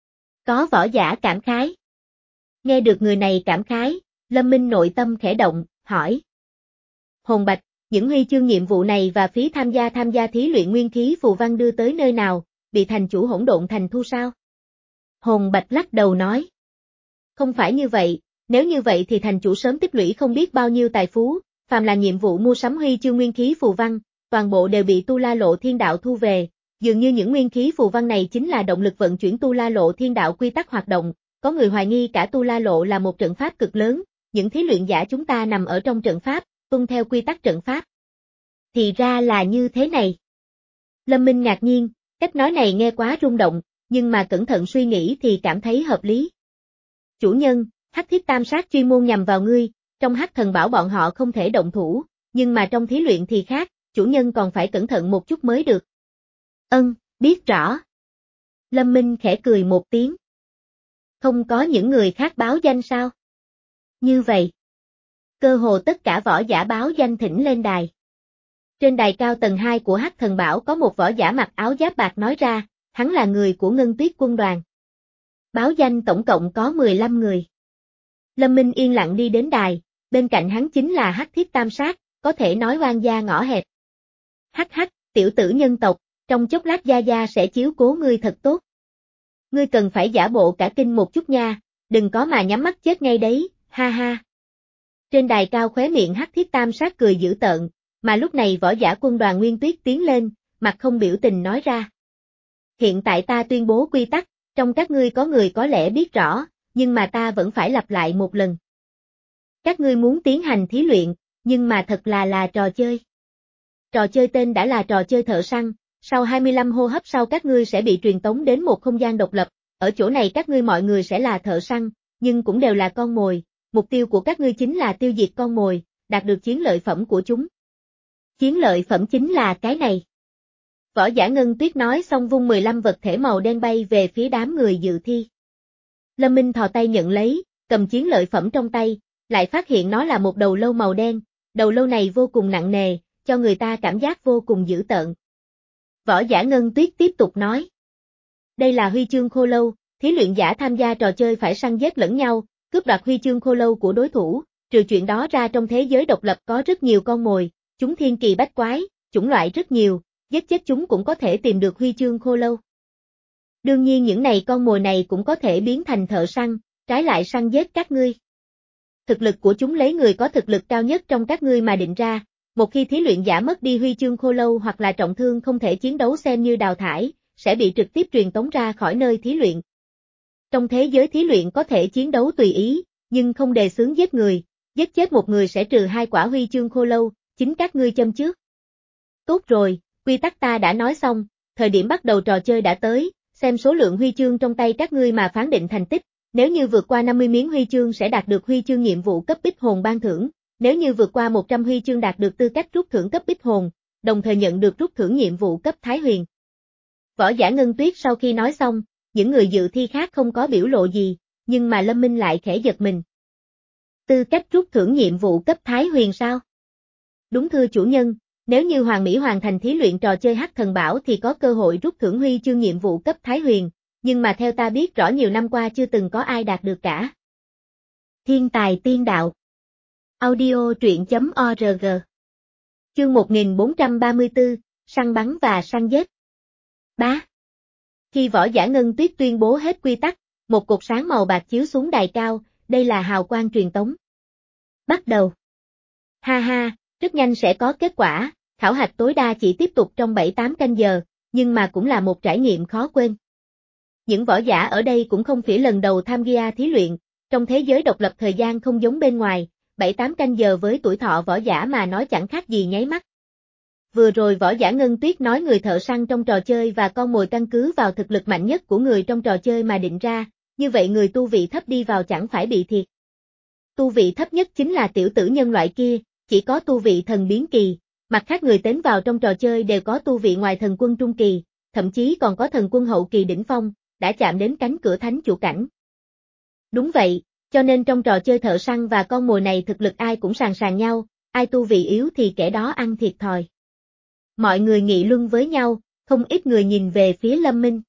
Speaker 1: Có võ giả cảm khái. Nghe được người này cảm khái, Lâm Minh nội tâm khẽ động, hỏi. Hồn Bạch, những huy chương nhiệm vụ này và phí tham gia tham gia thí luyện nguyên khí phù văn đưa tới nơi nào, bị thành chủ hỗn độn thành thu sao? Hồn Bạch lắc đầu nói. Không phải như vậy, nếu như vậy thì thành chủ sớm tích lũy không biết bao nhiêu tài phú, phàm là nhiệm vụ mua sắm huy chương nguyên khí phù văn, toàn bộ đều bị Tu La Lộ Thiên Đạo thu về, dường như những nguyên khí phù văn này chính là động lực vận chuyển Tu La Lộ Thiên Đạo quy tắc hoạt động, có người hoài nghi cả Tu La Lộ là một trận pháp cực lớn, những thí luyện giả chúng ta nằm ở trong trận pháp, tuân theo quy tắc trận pháp. Thì ra là như thế này. Lâm Minh ngạc nhiên, cách nói này nghe quá rung động, nhưng mà cẩn thận suy nghĩ thì cảm thấy hợp lý. Chủ nhân, Hắc Thiết Tam Sát chuyên môn nhằm vào ngươi, trong Hắc Thần Bảo bọn họ không thể động thủ, nhưng mà trong thí luyện thì khác, chủ nhân còn phải cẩn thận một chút mới được. Ân, biết rõ. Lâm Minh khẽ cười một tiếng. Không có những người khác báo danh sao? Như vậy. Cơ hồ tất cả võ giả báo danh thỉnh lên đài. Trên đài cao tầng hai của Hắc Thần Bảo có một võ giả mặc áo giáp bạc nói ra, hắn là người của Ngân Tuyết quân đoàn. Báo danh tổng cộng có mười lăm người. Lâm Minh yên lặng đi đến đài, bên cạnh hắn chính là Hắc Thiết Tam Sát, có thể nói oan gia ngõ hẹp. Hắc hắc, tiểu tử nhân tộc, trong chốc lát gia gia sẽ chiếu cố ngươi thật tốt. Ngươi cần phải giả bộ cả kinh một chút nha, đừng có mà nhắm mắt chết ngay đấy, ha ha. Trên đài cao khóe miệng Hắc Thiết Tam Sát cười dữ tợn, mà lúc này võ giả quân đoàn Nguyên Tuyết tiến lên, mặt không biểu tình nói ra. Hiện tại ta tuyên bố quy tắc, trong các ngươi có người có lẽ biết rõ, nhưng mà ta vẫn phải lặp lại một lần. Các ngươi muốn tiến hành thí luyện, nhưng mà thật là là trò chơi. Trò chơi tên đã là trò chơi thợ săn, sau hai mươi lăm hô hấp sau các ngươi sẽ bị truyền tống đến một không gian độc lập, ở chỗ này các ngươi mọi người sẽ là thợ săn, nhưng cũng đều là con mồi, mục tiêu của các ngươi chính là tiêu diệt con mồi, đạt được chiến lợi phẩm của chúng. Chiến lợi phẩm chính là cái này. Võ giả Ngân Tuyết nói xong vung mười lăm vật thể màu đen bay về phía đám người dự thi. Lâm Minh thò tay nhận lấy, cầm chiến lợi phẩm trong tay, lại phát hiện nó là một đầu lâu màu đen, đầu lâu này vô cùng nặng nề, cho người ta cảm giác vô cùng dữ tợn. Võ giả Ngân Tuyết tiếp tục nói. Đây là huy chương khô lâu, thí luyện giả tham gia trò chơi phải săn giết lẫn nhau, cướp đoạt huy chương khô lâu của đối thủ, trừ chuyện đó ra trong thế giới độc lập có rất nhiều con mồi, chúng thiên kỳ bách quái, chủng loại rất nhiều, giết chết chúng cũng có thể tìm được huy chương khô lâu. Đương nhiên những này con mồi này cũng có thể biến thành thợ săn, trái lại săn giết các ngươi. Thực lực của chúng lấy người có thực lực cao nhất trong các ngươi mà định ra, một khi thí luyện giả mất đi huy chương khô lâu hoặc là trọng thương không thể chiến đấu xem như đào thải, sẽ bị trực tiếp truyền tống ra khỏi nơi thí luyện. Trong thế giới thí luyện có thể chiến đấu tùy ý, nhưng không đề xướng giết người, giết chết một người sẽ trừ hai quả huy chương khô lâu, chính các ngươi châm trước. Tốt rồi, quy tắc ta đã nói xong, thời điểm bắt đầu trò chơi đã tới, xem số lượng huy chương trong tay các ngươi mà phán định thành tích, nếu như vượt qua năm mươi miếng huy chương sẽ đạt được huy chương nhiệm vụ cấp bích hồn ban thưởng, nếu như vượt qua một trăm huy chương đạt được tư cách rút thưởng cấp bích hồn, đồng thời nhận được rút thưởng nhiệm vụ cấp Thái Huyền. Võ giả Ngân Tuyết sau khi nói xong, những người dự thi khác không có biểu lộ gì, nhưng mà Lâm Minh lại khẽ giật mình. Tư cách rút thưởng nhiệm vụ cấp Thái Huyền sao? Đúng thưa chủ nhân, nếu như Hoàng Mỹ hoàn thành thí luyện trò chơi Hắc Thần Bảo thì có cơ hội rút thưởng huy chương nhiệm vụ cấp Thái Huyền, nhưng mà theo ta biết rõ nhiều năm qua chưa từng có ai đạt được cả. Thiên tài tiên đạo. Audio truyện chấm org. Chương một nghìn bốn trăm ba mươi tư, săn bắn và săn giết. Bá. Khi võ giả Ngân Tuyết tuyên bố hết quy tắc, một cột sáng màu bạc chiếu xuống đài cao, đây là hào quang truyền tống. Bắt đầu. Ha ha, rất nhanh sẽ có kết quả, khảo hạch tối đa chỉ tiếp tục trong bảy tám canh giờ, nhưng mà cũng là một trải nghiệm khó quên. Những võ giả ở đây cũng không phải lần đầu tham gia thí luyện, trong thế giới độc lập thời gian không giống bên ngoài, bảy tám canh giờ với tuổi thọ võ giả mà nói chẳng khác gì nháy mắt. Vừa rồi võ giả Ngân Tuyết nói người thợ săn trong trò chơi và con mồi căn cứ vào thực lực mạnh nhất của người trong trò chơi mà định ra, như vậy người tu vị thấp đi vào chẳng phải bị thiệt. Tu vị thấp nhất chính là tiểu tử nhân loại kia, chỉ có tu vị thần biến kỳ, mặt khác người tiến vào trong trò chơi đều có tu vị ngoài thần quân trung kỳ, thậm chí còn có thần quân hậu kỳ đỉnh phong, đã chạm đến cánh cửa thánh chủ cảnh. Đúng vậy, cho nên trong trò chơi thợ săn và con mồi này thực lực ai cũng sàn sàn nhau, ai tu vị yếu thì kẻ đó ăn thiệt thòi. Mọi người nghị luận với nhau, không ít người nhìn về phía Lâm Minh.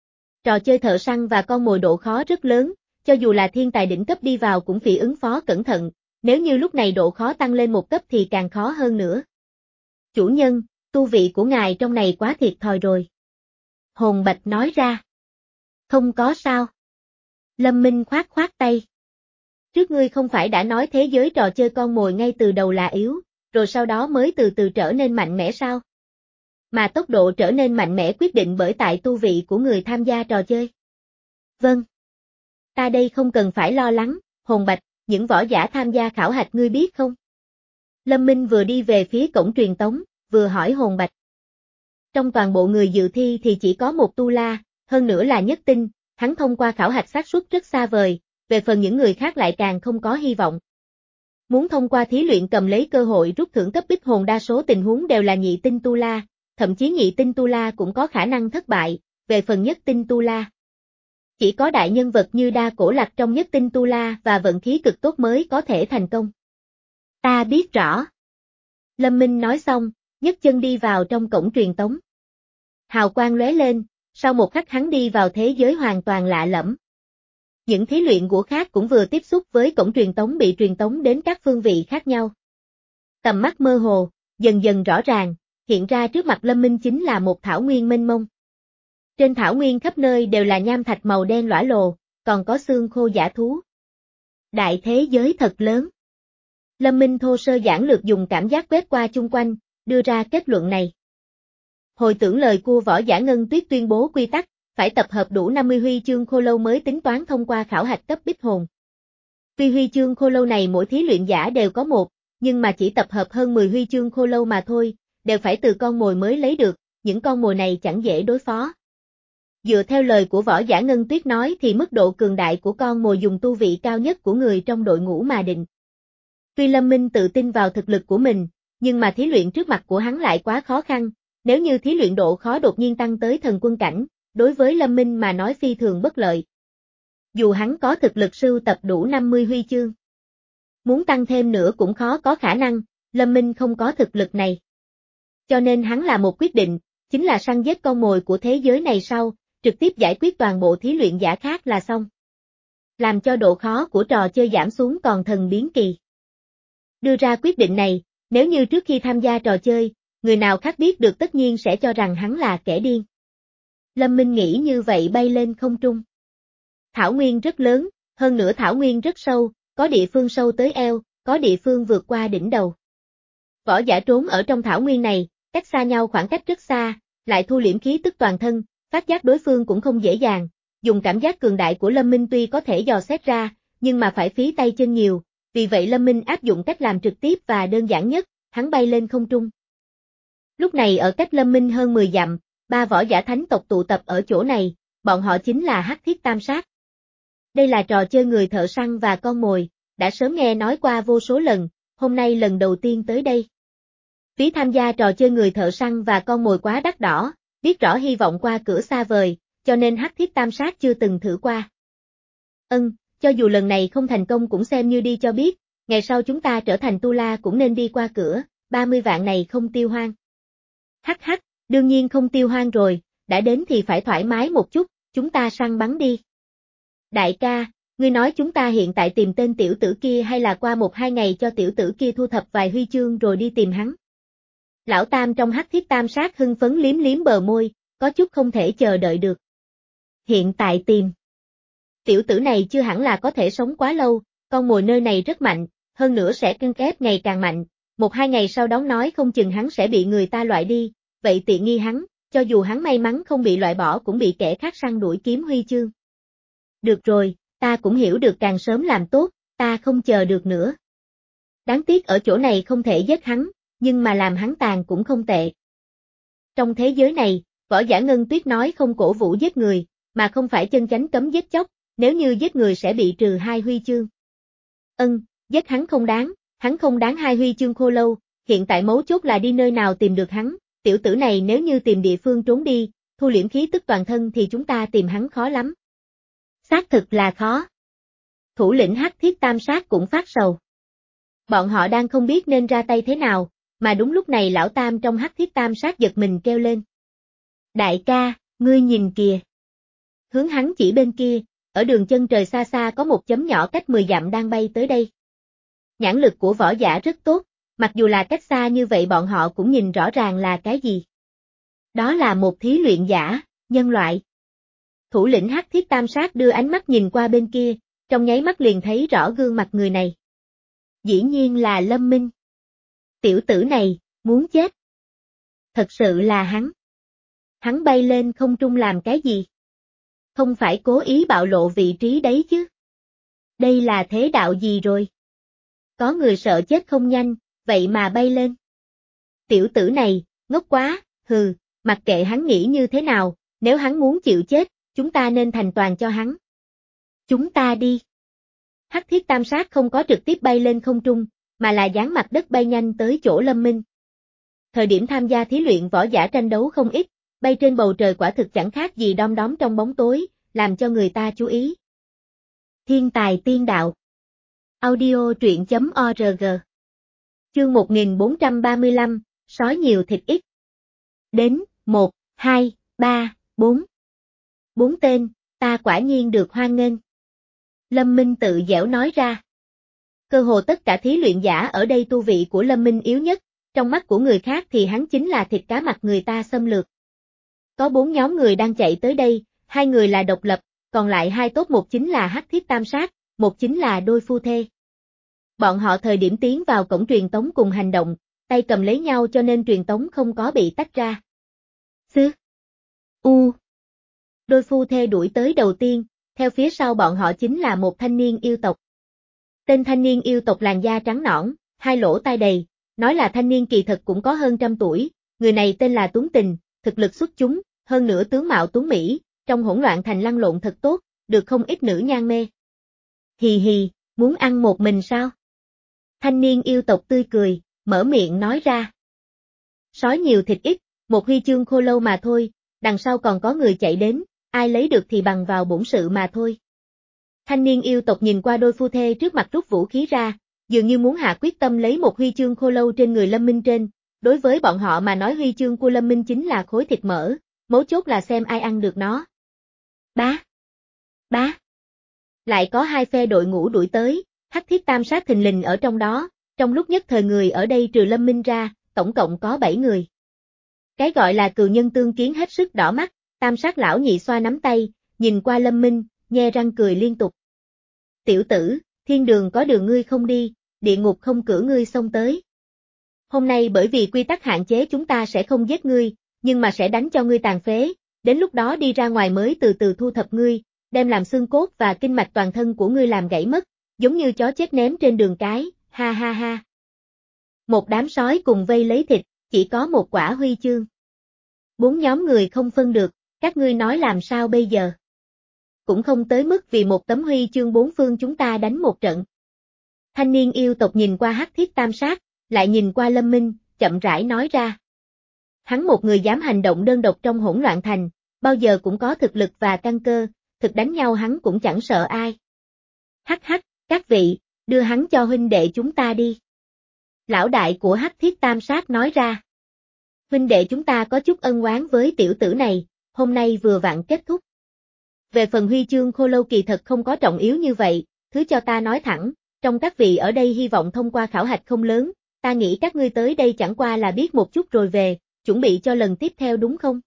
Speaker 1: Trò chơi thợ săn và con mồi độ khó rất lớn, cho dù là thiên tài đỉnh cấp đi vào cũng phải ứng phó cẩn thận, nếu như lúc này độ khó tăng lên một cấp thì càng khó hơn nữa. Chủ nhân, tu vị của ngài trong này quá thiệt thòi rồi. Hồn Bạch nói ra. Không có sao. Lâm Minh khoát khoát tay. Trước ngươi không phải đã nói thế giới trò chơi con mồi ngay từ đầu là yếu, rồi sau đó mới từ từ trở nên mạnh mẽ sao? Mà tốc độ trở nên mạnh mẽ quyết định bởi tại tu vị của người tham gia trò chơi. Vâng. Ta đây không cần phải lo lắng, Hồn Bạch, những võ giả tham gia khảo hạch ngươi biết không? Lâm Minh vừa đi về phía cổng truyền tống, vừa hỏi Hồn Bạch. Trong toàn bộ người dự thi thì chỉ có một Tu La, hơn nữa là nhất tinh, hắn thông qua khảo hạch xác suất rất xa vời, về phần những người khác lại càng không có hy vọng. Muốn thông qua thí luyện cầm lấy cơ hội rút thưởng cấp bích hồn đa số tình huống đều là nhị tinh Tu La, thậm chí nhị tinh Tu La cũng có khả năng thất bại, về phần nhất tinh Tu La. Chỉ có đại nhân vật như Đa Cổ Lạc trong nhất tinh Tu La và vận khí cực tốt mới có thể thành công. Ta biết rõ. Lâm Minh nói xong, nhấc chân đi vào trong cổng truyền tống. Hào quang lóe lên, sau một khắc hắn đi vào thế giới hoàn toàn lạ lẫm. Những thí luyện của khác cũng vừa tiếp xúc với cổng truyền tống bị truyền tống đến các phương vị khác nhau. Tầm mắt mơ hồ, dần dần rõ ràng, hiện ra trước mặt Lâm Minh chính là một thảo nguyên mênh mông. Trên thảo nguyên khắp nơi đều là nham thạch màu đen lõa lồ, còn có xương khô dã thú. Đại thế giới thật lớn. Lâm Minh thô sơ giản lược dùng cảm giác quét qua chung quanh, đưa ra kết luận này. Hồi tưởng lời của võ giả Ngân Tuyết tuyên bố quy tắc, phải tập hợp đủ năm mươi huy chương khô lâu mới tính toán thông qua khảo hạch cấp bích hồn. Tuy huy chương khô lâu này mỗi thí luyện giả đều có một, nhưng mà chỉ tập hợp hơn mười huy chương khô lâu mà thôi, đều phải từ con mồi mới lấy được, những con mồi này chẳng dễ đối phó. Dựa theo lời của võ giả Ngân Tuyết nói thì mức độ cường đại của con mồi dùng tu vị cao nhất của người trong đội ngũ mà định. Tuy Lâm Minh tự tin vào thực lực của mình, nhưng mà thí luyện trước mặt của hắn lại quá khó khăn, nếu như thí luyện độ khó đột nhiên tăng tới thần quân cảnh, đối với Lâm Minh mà nói phi thường bất lợi. Dù hắn có thực lực sưu tập đủ năm mươi huy chương, muốn tăng thêm nữa cũng khó có khả năng, Lâm Minh không có thực lực này. Cho nên hắn là một quyết định, chính là săn giết con mồi của thế giới này sau, trực tiếp giải quyết toàn bộ thí luyện giả khác là xong. Làm cho độ khó của trò chơi giảm xuống còn thần biến kỳ. Đưa ra quyết định này, nếu như trước khi tham gia trò chơi, người nào khác biết được tất nhiên sẽ cho rằng hắn là kẻ điên. Lâm Minh nghĩ như vậy bay lên không trung. Thảo nguyên rất lớn, hơn nữa thảo nguyên rất sâu, có địa phương sâu tới eo, có địa phương vượt qua đỉnh đầu. Võ giả trốn ở trong thảo nguyên này, cách xa nhau khoảng cách rất xa, lại thu liễm khí tức toàn thân, phát giác đối phương cũng không dễ dàng, dùng cảm giác cường đại của Lâm Minh tuy có thể dò xét ra, nhưng mà phải phí tay chân nhiều, vì vậy Lâm Minh áp dụng cách làm trực tiếp và đơn giản nhất, hắn bay lên không trung. Lúc này ở cách Lâm Minh hơn mười dặm, ba võ giả thánh tộc tụ tập ở chỗ này, bọn họ chính là Hắc Thiết Tam Sát. Đây là trò chơi người thợ săn và con mồi, đã sớm nghe nói qua vô số lần, hôm nay lần đầu tiên tới đây. Phí tham gia trò chơi người thợ săn và con mồi quá đắt đỏ, biết rõ hy vọng qua cửa xa vời, cho nên Hắc Thiết Tam Sát chưa từng thử qua. Ân, cho dù lần này không thành công cũng xem như đi cho biết, ngày sau chúng ta trở thành Tu La cũng nên đi qua cửa, ba mươi vạn này không tiêu hoang. Hắc hắc, đương nhiên không tiêu hoang rồi, đã đến thì phải thoải mái một chút, chúng ta săn bắn đi. Đại ca, ngươi nói chúng ta hiện tại tìm tên tiểu tử kia hay là qua một hai ngày cho tiểu tử kia thu thập vài huy chương rồi đi tìm hắn? Lão Tam trong Hắc Thiết Tam Sát hưng phấn liếm liếm bờ môi, có chút không thể chờ đợi được. Hiện tại tìm. Tiểu tử này chưa hẳn là có thể sống quá lâu, con mồi nơi này rất mạnh, hơn nữa sẽ cân ép ngày càng mạnh, một hai ngày sau đó nói không chừng hắn sẽ bị người ta loại đi, vậy tiện nghi hắn, cho dù hắn may mắn không bị loại bỏ cũng bị kẻ khác săn đuổi kiếm huy chương. Được rồi, ta cũng hiểu được càng sớm làm tốt, ta không chờ được nữa. Đáng tiếc ở chỗ này không thể giết hắn, nhưng mà làm hắn tàn cũng không tệ. Trong thế giới này, võ giả Ngân Tuyết nói không cổ vũ giết người, mà không phải chân chánh cấm giết chóc, nếu như giết người sẽ bị trừ hai huy chương. Ân, giết hắn không đáng, hắn không đáng hai huy chương khô lâu, hiện tại mấu chốt là đi nơi nào tìm được hắn, tiểu tử này nếu như tìm địa phương trốn đi, thu liễm khí tức toàn thân thì chúng ta tìm hắn khó lắm. Xác thực là khó. Thủ lĩnh Hắc Thiết Tam Sát cũng phát sầu. Bọn họ đang không biết nên ra tay thế nào, mà đúng lúc này lão Tam trong Hắc Thiết Tam Sát giật mình kêu lên. Đại ca, ngươi nhìn kìa. Hướng hắn chỉ bên kia, ở đường chân trời xa xa có một chấm nhỏ cách mười dặm đang bay tới đây. Nhãn lực của võ giả rất tốt, mặc dù là cách xa như vậy bọn họ cũng nhìn rõ ràng là cái gì. Đó là một thí luyện giả, nhân loại. Thủ lĩnh Hắc Thiết Tam Sát đưa ánh mắt nhìn qua bên kia, trong nháy mắt liền thấy rõ gương mặt người này. Dĩ nhiên là Lâm Minh. Tiểu tử này, muốn chết. Thật sự là hắn. Hắn bay lên không trung làm cái gì? Không phải cố ý bạo lộ vị trí đấy chứ. Đây là thế đạo gì rồi? Có người sợ chết không nhanh, vậy mà bay lên. Tiểu tử này, ngốc quá, hừ, mặc kệ hắn nghĩ như thế nào, nếu hắn muốn chịu chết, chúng ta nên thành toàn cho hắn. Chúng ta đi. Hắc Thiết Tam Sát không có trực tiếp bay lên không trung, mà là dán mặt đất bay nhanh tới chỗ Lâm Minh. Thời điểm tham gia thí luyện võ giả tranh đấu không ít, bay trên bầu trời quả thực chẳng khác gì đom đóm trong bóng tối, làm cho người ta chú ý. Thiên tài tiên đạo. Audio truyện chấm org. Chương một nghìn bốn trăm ba mươi lăm, sói nhiều thịt ít. Đến, một, hai, ba, bốn. Bốn tên, ta quả nhiên được hoan nghênh. Lâm Minh tự dẻo nói ra. Cơ hồ tất cả thí luyện giả ở đây tu vị của Lâm Minh yếu nhất, trong mắt của người khác thì hắn chính là thịt cá mặt người ta xâm lược. Có bốn nhóm người đang chạy tới đây, hai người là độc lập, còn lại hai top một chính là Hắc Thiết Tam Sát, một chính là đôi phu thê. Bọn họ thời điểm tiến vào cổng truyền tống cùng hành động, tay cầm lấy nhau cho nên truyền tống không có bị tách ra. Xứ. U. Đôi phu thê đuổi tới đầu tiên, theo phía sau bọn họ chính là một thanh niên yêu tộc. Tên thanh niên yêu tộc làn da trắng nõn, hai lỗ tai đầy, nói là thanh niên kỳ thật cũng có hơn trăm tuổi, người này tên là Tuấn Tình, thực lực xuất chúng, hơn nữa tướng mạo tuấn mỹ, trong hỗn loạn thành lăn lộn thật tốt, được không ít nữ nhan mê. Hì hì, muốn ăn một mình sao? Thanh niên yêu tộc tươi cười, mở miệng nói ra. Sói nhiều thịt ít, một huy chương khô lâu mà thôi, đằng sau còn có người chạy đến, ai lấy được thì bằng vào bổn sự mà thôi. Thanh niên yêu tộc nhìn qua đôi phu thê trước mặt rút vũ khí ra, dường như muốn hạ quyết tâm lấy một huy chương khô lâu trên người Lâm Minh trên, đối với bọn họ mà nói huy chương của Lâm Minh chính là khối thịt mỡ, mấu chốt là xem ai ăn được nó. Bá! Bá! Lại có hai phe đội ngũ đuổi tới, Hắc Thiết Tam Sát thình lình ở trong đó, trong lúc nhất thời người ở đây trừ Lâm Minh ra, tổng cộng có bảy người. Cái gọi là cừu nhân tương kiến hết sức đỏ mắt, Tam Sát lão nhị xoa nắm tay, nhìn qua Lâm Minh, nhe răng cười liên tục. Tiểu tử, thiên đường có đường ngươi không đi, địa ngục không cửa ngươi xông tới. Hôm nay bởi vì quy tắc hạn chế chúng ta sẽ không giết ngươi, nhưng mà sẽ đánh cho ngươi tàn phế, đến lúc đó đi ra ngoài mới từ từ thu thập ngươi, đem làm xương cốt và kinh mạch toàn thân của ngươi làm gãy mất, giống như chó chết ném trên đường cái, ha ha ha. Một đám sói cùng vây lấy thịt, chỉ có một quả huy chương. Bốn nhóm người không phân được, các ngươi nói làm sao bây giờ? Cũng không tới mức vì một tấm huy chương bốn phương chúng ta đánh một trận. Thanh niên yêu tộc nhìn qua Hắc Thiết Tam Sát, lại nhìn qua Lâm Minh, chậm rãi nói ra. Hắn một người dám hành động đơn độc trong hỗn loạn thành, bao giờ cũng có thực lực và căn cơ, thực đánh nhau hắn cũng chẳng sợ ai. Hắc hắc, các vị, đưa hắn cho huynh đệ chúng ta đi. Lão đại của Hắc Thiết Tam Sát nói ra. Huynh đệ chúng ta có chút ân oán với tiểu tử này, hôm nay vừa vặn kết thúc. Về phần huy chương khô lâu kỳ thật không có trọng yếu như vậy, thứ cho ta nói thẳng, trong các vị ở đây hy vọng thông qua khảo hạch không lớn, ta nghĩ các ngươi tới đây chẳng qua là biết một chút rồi về, chuẩn bị cho lần tiếp theo đúng không?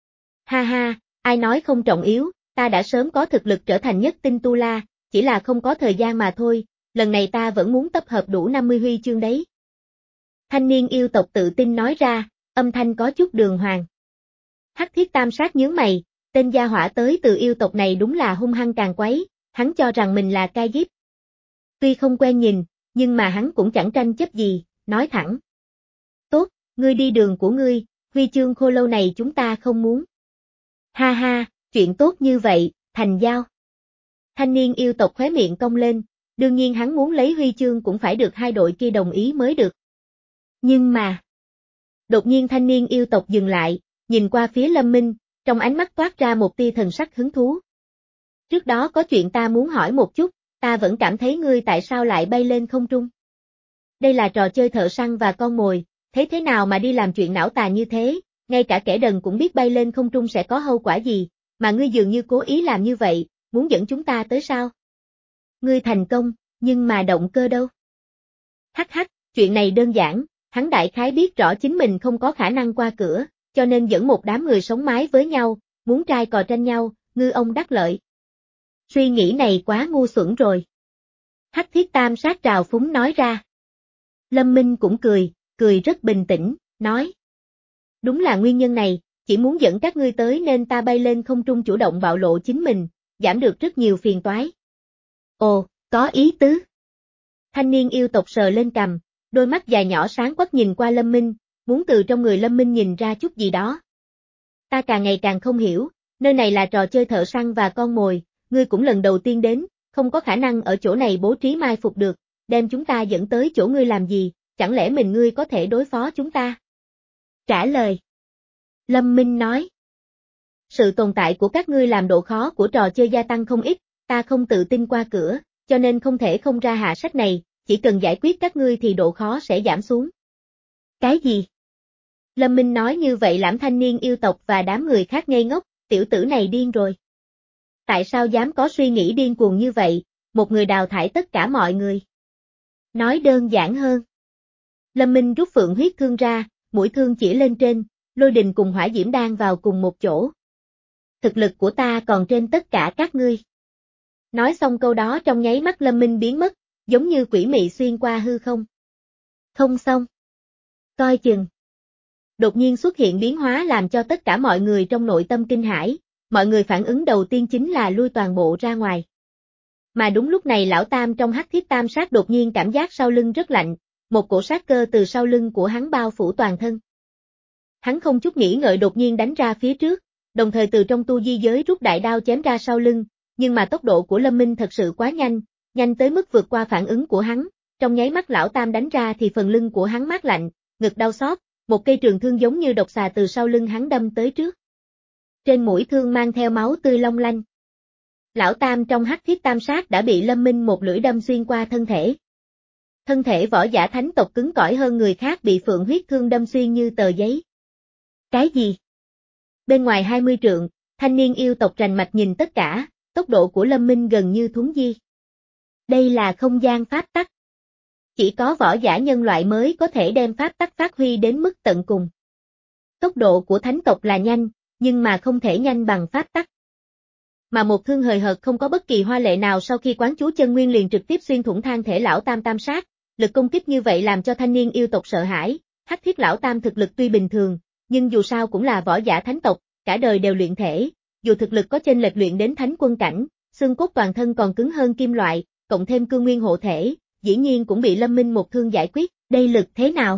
Speaker 1: Ha ha, ai nói không trọng yếu, ta đã sớm có thực lực trở thành nhất tinh tu la, chỉ là không có thời gian mà thôi, lần này ta vẫn muốn tập hợp đủ năm mươi huy chương đấy. Thanh niên yêu tộc tự tin nói ra, âm thanh có chút đường hoàng. Hắc Thiết Tam Sát nhướng mày, tên gia hỏa tới từ yêu tộc này đúng là hung hăng càng quấy, hắn cho rằng mình là ca diếp. Tuy không quen nhìn, nhưng mà hắn cũng chẳng tranh chấp gì, nói thẳng. Tốt, ngươi đi đường của ngươi, huy chương khô lâu này chúng ta không muốn. Ha ha, chuyện tốt như vậy, thành giao. Thanh niên yêu tộc khóe miệng cong lên, đương nhiên hắn muốn lấy huy chương cũng phải được hai đội kia đồng ý mới được. Nhưng mà... Đột nhiên thanh niên yêu tộc dừng lại, nhìn qua phía Lâm Minh, trong ánh mắt toát ra một tia thần sắc hứng thú. Trước đó có chuyện ta muốn hỏi một chút, ta vẫn cảm thấy ngươi tại sao lại bay lên không trung. Đây là trò chơi thợ săn và con mồi, thế thế nào mà đi làm chuyện não tà như thế, ngay cả kẻ đần cũng biết bay lên không trung sẽ có hậu quả gì, mà ngươi dường như cố ý làm như vậy, muốn dẫn chúng ta tới sao? Ngươi thành công, nhưng mà động cơ đâu? Hắc hắc, chuyện này đơn giản, hắn đại khái biết rõ chính mình không có khả năng qua cửa, cho nên dẫn một đám người sống mái với nhau, muốn trai cò tranh nhau, ngư ông đắc lợi. Suy nghĩ này quá ngu xuẩn rồi. Hắc Thiết Tam Sát trào phúng nói ra. Lâm Minh cũng cười, cười rất bình tĩnh, nói. Đúng là nguyên nhân này, chỉ muốn dẫn các ngươi tới nên ta bay lên không trung chủ động bạo lộ chính mình, giảm được rất nhiều phiền toái. Ồ, có ý tứ. Thanh niên yêu tộc sờ lên cằm, đôi mắt dài nhỏ sáng quắc nhìn qua Lâm Minh, muốn từ trong người Lâm Minh nhìn ra chút gì đó. Ta càng ngày càng không hiểu, nơi này là trò chơi thợ săn và con mồi, ngươi cũng lần đầu tiên đến, không có khả năng ở chỗ này bố trí mai phục được, đem chúng ta dẫn tới chỗ ngươi làm gì, chẳng lẽ mình ngươi có thể đối phó chúng ta? Trả lời. Lâm Minh nói. Sự tồn tại của các ngươi làm độ khó của trò chơi gia tăng không ít, ta không tự tin qua cửa, cho nên không thể không ra hạ sách này, chỉ cần giải quyết các ngươi thì độ khó sẽ giảm xuống. Cái gì? Lâm Minh nói như vậy làm thanh niên yêu tộc và đám người khác ngây ngốc, tiểu tử này điên rồi. Tại sao dám có suy nghĩ điên cuồng như vậy, một người đào thải tất cả mọi người. Nói đơn giản hơn. Lâm Minh rút phượng huyết thương ra, mũi thương chỉ lên trên, Lôi Đình cùng Hỏa Diễm đang vào cùng một chỗ. Thực lực của ta còn trên tất cả các ngươi. Nói xong câu đó trong nháy mắt Lâm Minh biến mất, giống như quỷ mị xuyên qua hư không. Không xong. Coi chừng. Đột nhiên xuất hiện biến hóa làm cho tất cả mọi người trong nội tâm kinh hãi, mọi người phản ứng đầu tiên chính là lui toàn bộ ra ngoài. Mà đúng lúc này lão Tam trong Hắc Thiết Tam Sát đột nhiên cảm giác sau lưng rất lạnh, một cổ sát cơ từ sau lưng của hắn bao phủ toàn thân. Hắn không chút nghĩ ngợi đột nhiên đánh ra phía trước, đồng thời từ trong tu di giới rút đại đao chém ra sau lưng, nhưng mà tốc độ của Lâm Minh thật sự quá nhanh, nhanh tới mức vượt qua phản ứng của hắn, trong nháy mắt lão Tam đánh ra thì phần lưng của hắn mát lạnh, ngực đau xót, một cây trường thương giống như độc xà từ sau lưng hắn đâm tới trước. Trên mũi thương mang theo máu tươi long lanh. Lão Tam trong Hắc Thiết Tam Sát đã bị Lâm Minh một lưỡi đâm xuyên qua thân thể. Thân thể võ giả thánh tộc cứng cỏi hơn người khác bị phượng huyết thương đâm xuyên như tờ giấy. Cái gì? Bên ngoài hai mươi trượng, thanh niên yêu tộc rành mạch nhìn tất cả, tốc độ của Lâm Minh gần như thuấn di. Đây là không gian pháp tắc. Chỉ có võ giả nhân loại mới có thể đem pháp tắc phát huy đến mức tận cùng. Tốc độ của thánh tộc là nhanh, nhưng mà không thể nhanh bằng pháp tắc. Mà một thương hời hợt không có bất kỳ hoa lệ nào sau khi quán chú chân nguyên liền trực tiếp xuyên thủng than thể lão Tam Tam Sát, lực công kích như vậy làm cho thanh niên yêu tộc sợ hãi, Hắc Thiết lão Tam thực lực tuy bình thường, nhưng dù sao cũng là võ giả thánh tộc, cả đời đều luyện thể, dù thực lực có chênh lệch luyện đến thánh quân cảnh, xương cốt toàn thân còn cứng hơn kim loại, cộng thêm cương nguyên hộ thể, dĩ nhiên cũng bị Lâm Minh một thương giải quyết, đây lực thế nào?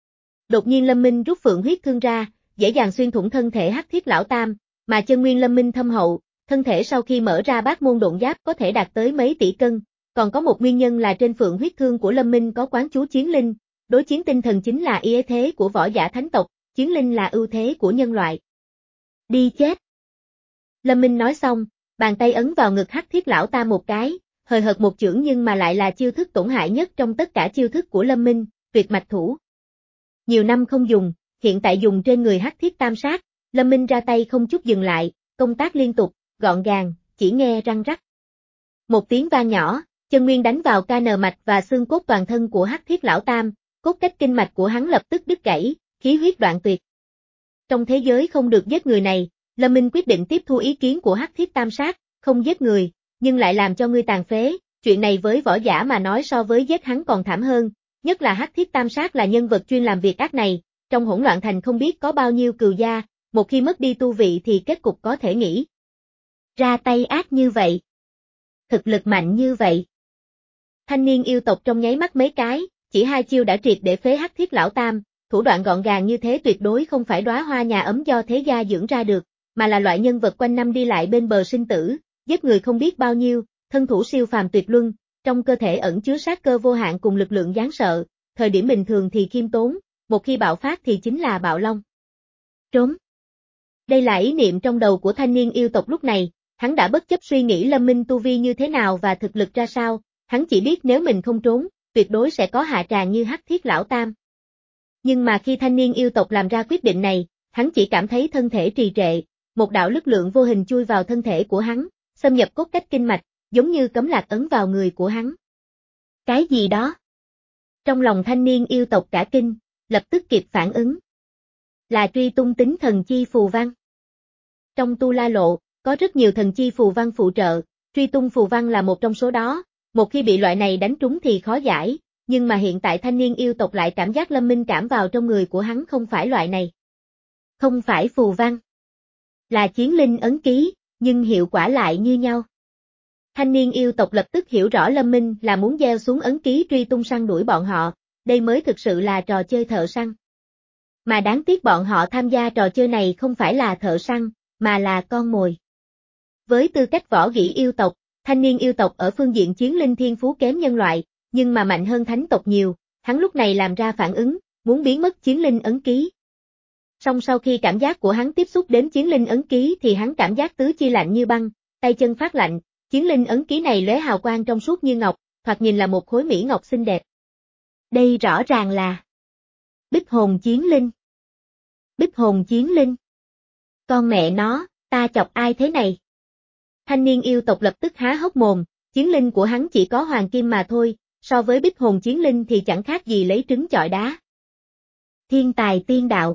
Speaker 1: Đột nhiên Lâm Minh rút phượng huyết thương ra, dễ dàng xuyên thủng thân thể Hắc Thiết lão Tam, mà chân nguyên Lâm Minh thâm hậu, thân thể sau khi mở ra bát môn độn giáp có thể đạt tới mấy tỷ cân, còn có một nguyên nhân là trên phượng huyết thương của Lâm Minh có quán chú chiến linh, đối chiến tinh thần chính là ưu thế của võ giả thánh tộc, chiến linh là ưu thế của nhân loại. Đi chết. Lâm Minh nói xong, bàn tay ấn vào ngực Hắc Thiết lão Tam một cái, hời hợt một chưởng nhưng mà lại là chiêu thức tổn hại nhất trong tất cả chiêu thức của Lâm Minh, tuyệt mạch thủ. Nhiều năm không dùng, hiện tại dùng trên người Hắc Thiết Tam Sát, Lâm Minh ra tay không chút dừng lại, công tác liên tục, gọn gàng, chỉ nghe răng rắc. Một tiếng vang nhỏ, chân nguyên đánh vào ca nờ mạch và xương cốt toàn thân của Hắc Thiết lão Tam, cốt cách kinh mạch của hắn lập tức đứt gãy, khí huyết đoạn tuyệt. Trong thế giới không được giết người này, Lâm Minh quyết định tiếp thu ý kiến của Hắc Thiết Tam Sát, không giết người, nhưng lại làm cho ngươi tàn phế, chuyện này với võ giả mà nói so với giết hắn còn thảm hơn, nhất là Hắc Thiết Tam Sát là nhân vật chuyên làm việc ác này, trong hỗn loạn thành không biết có bao nhiêu cừu gia, một khi mất đi tu vị thì kết cục có thể nghĩ. Ra tay ác như vậy. Thực lực mạnh như vậy. Thanh niên yêu tộc trong nháy mắt mấy cái, chỉ hai chiêu đã triệt để phế Hắc Thiết lão Tam, thủ đoạn gọn gàng như thế tuyệt đối không phải đóa hoa nhà ấm do thế gia dưỡng ra được, mà là loại nhân vật quanh năm đi lại bên bờ sinh tử, giết người không biết bao nhiêu, thân thủ siêu phàm tuyệt luân, trong cơ thể ẩn chứa sát cơ vô hạn cùng lực lượng đáng sợ, thời điểm bình thường thì khiêm tốn, một khi bạo phát thì chính là bạo long. Trốn. Đây là ý niệm trong đầu của thanh niên yêu tộc lúc này, hắn đã bất chấp suy nghĩ Lâm Minh tu vi như thế nào và thực lực ra sao, hắn chỉ biết nếu mình không trốn, tuyệt đối sẽ có hạ tràng như Hắc Thiết lão Tam. Nhưng mà khi thanh niên yêu tộc làm ra quyết định này, hắn chỉ cảm thấy thân thể trì trệ, một đạo lực lượng vô hình chui vào thân thể của hắn, xâm nhập cốt cách kinh mạch, giống như cấm lạc ấn vào người của hắn. Cái gì đó? Trong lòng thanh niên yêu tộc cả kinh, lập tức kịp phản ứng. Là truy tung tính thần chi phù văn. Trong tu la lộ, có rất nhiều thần chi phù văn phụ trợ, truy tung phù văn là một trong số đó, một khi bị loại này đánh trúng thì khó giải, nhưng mà hiện tại thanh niên yêu tộc lại cảm giác Lâm Minh cảm vào trong người của hắn không phải loại này. Không phải phù văn. Là chiến linh ấn ký, nhưng hiệu quả lại như nhau. Thanh niên yêu tộc lập tức hiểu rõ Lâm Minh là muốn gieo xuống ấn ký truy tung săn đuổi bọn họ, đây mới thực sự là trò chơi thợ săn. Mà đáng tiếc bọn họ tham gia trò chơi này không phải là thợ săn, mà là con mồi. Với tư cách võ kỹ yêu tộc, thanh niên yêu tộc ở phương diện chiến linh thiên phú kém nhân loại, nhưng mà mạnh hơn thánh tộc nhiều, hắn lúc này làm ra phản ứng, muốn biến mất chiến linh ấn ký. Song sau khi cảm giác của hắn tiếp xúc đến chiến linh ấn ký thì hắn cảm giác tứ chi lạnh như băng, tay chân phát lạnh, chiến linh ấn ký này lóe hào quang trong suốt như ngọc, thoạt nhìn là một khối mỹ ngọc xinh đẹp. Đây rõ ràng là Bích hồn chiến linh. Bích hồn chiến linh. Con mẹ nó, ta chọc ai thế này? Thanh niên yêu tộc lập tức há hốc mồm, Chiến linh của hắn chỉ có hoàng kim mà thôi, so với bích hồn chiến linh thì chẳng khác gì lấy trứng chọi đá. Thiên tài tiên đạo.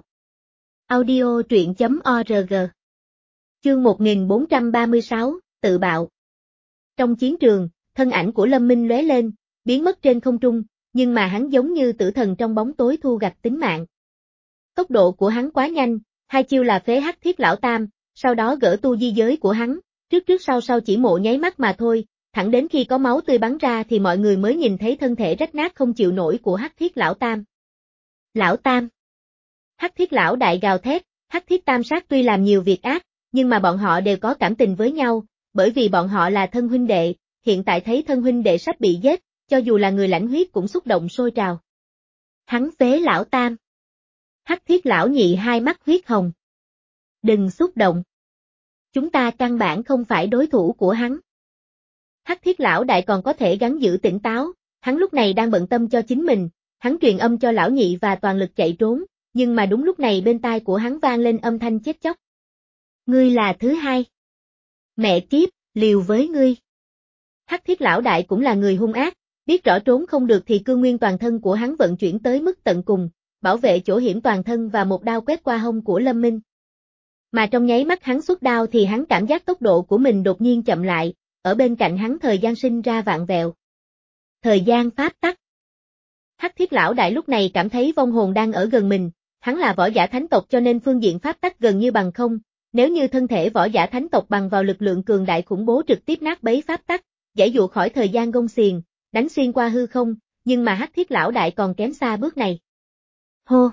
Speaker 1: Audio truyện chấm org. Chương một nghìn bốn trăm ba mươi sáu, tự bạo. Trong chiến trường, thân ảnh của Lâm Minh lóe lên, biến mất trên không trung, nhưng mà hắn giống như tử thần trong bóng tối thu gặt tính mạng. Tốc độ của hắn quá nhanh, hai chiêu là phế hắc thiết lão tam, sau đó gỡ tu di giới của hắn, trước trước sau sau chỉ mộ nháy mắt mà thôi, thẳng đến khi có máu tươi bắn ra thì mọi người mới nhìn thấy thân thể rách nát không chịu nổi của hắc thiết lão tam. Lão tam. Hắc thiết lão đại gào thét, hắc thiết tam sát tuy làm nhiều việc ác, nhưng mà bọn họ đều có cảm tình với nhau, bởi vì bọn họ là thân huynh đệ, hiện tại thấy thân huynh đệ sắp bị giết, cho dù là người lãnh huyết cũng xúc động sôi trào. Hắn phế lão tam. Hắc thiết lão nhị hai mắt huyết hồng. Đừng xúc động. Chúng ta căn bản không phải đối thủ của hắn. Hắc thiết lão đại còn có thể gắng giữ tỉnh táo, hắn lúc này đang bận tâm cho chính mình, hắn truyền âm cho lão nhị và toàn lực chạy trốn, nhưng mà đúng lúc này bên tai của hắn vang lên âm thanh chết chóc. Ngươi là thứ hai. Mẹ kiếp, liều với ngươi. Hắc thiết lão đại cũng là người hung ác, biết rõ trốn không được thì cương nguyên toàn thân của hắn vận chuyển tới mức tận cùng, bảo vệ chỗ hiểm toàn thân và một đao quét qua hông của Lâm Minh. Mà trong nháy mắt hắn xuất đao thì hắn cảm giác tốc độ của mình đột nhiên chậm lại, ở bên cạnh hắn thời gian sinh ra vạn vẹo. Thời gian pháp tắc. Hắc thiết lão đại lúc này cảm thấy vong hồn đang ở gần mình, hắn là võ giả thánh tộc cho nên phương diện pháp tắc gần như bằng không, nếu như thân thể võ giả thánh tộc bằng vào lực lượng cường đại khủng bố trực tiếp nát bấy pháp tắc, giải dụ khỏi thời gian gông xiềng, đánh xuyên qua hư không, nhưng mà hắc thiết lão đại còn kém xa bước này. Hô!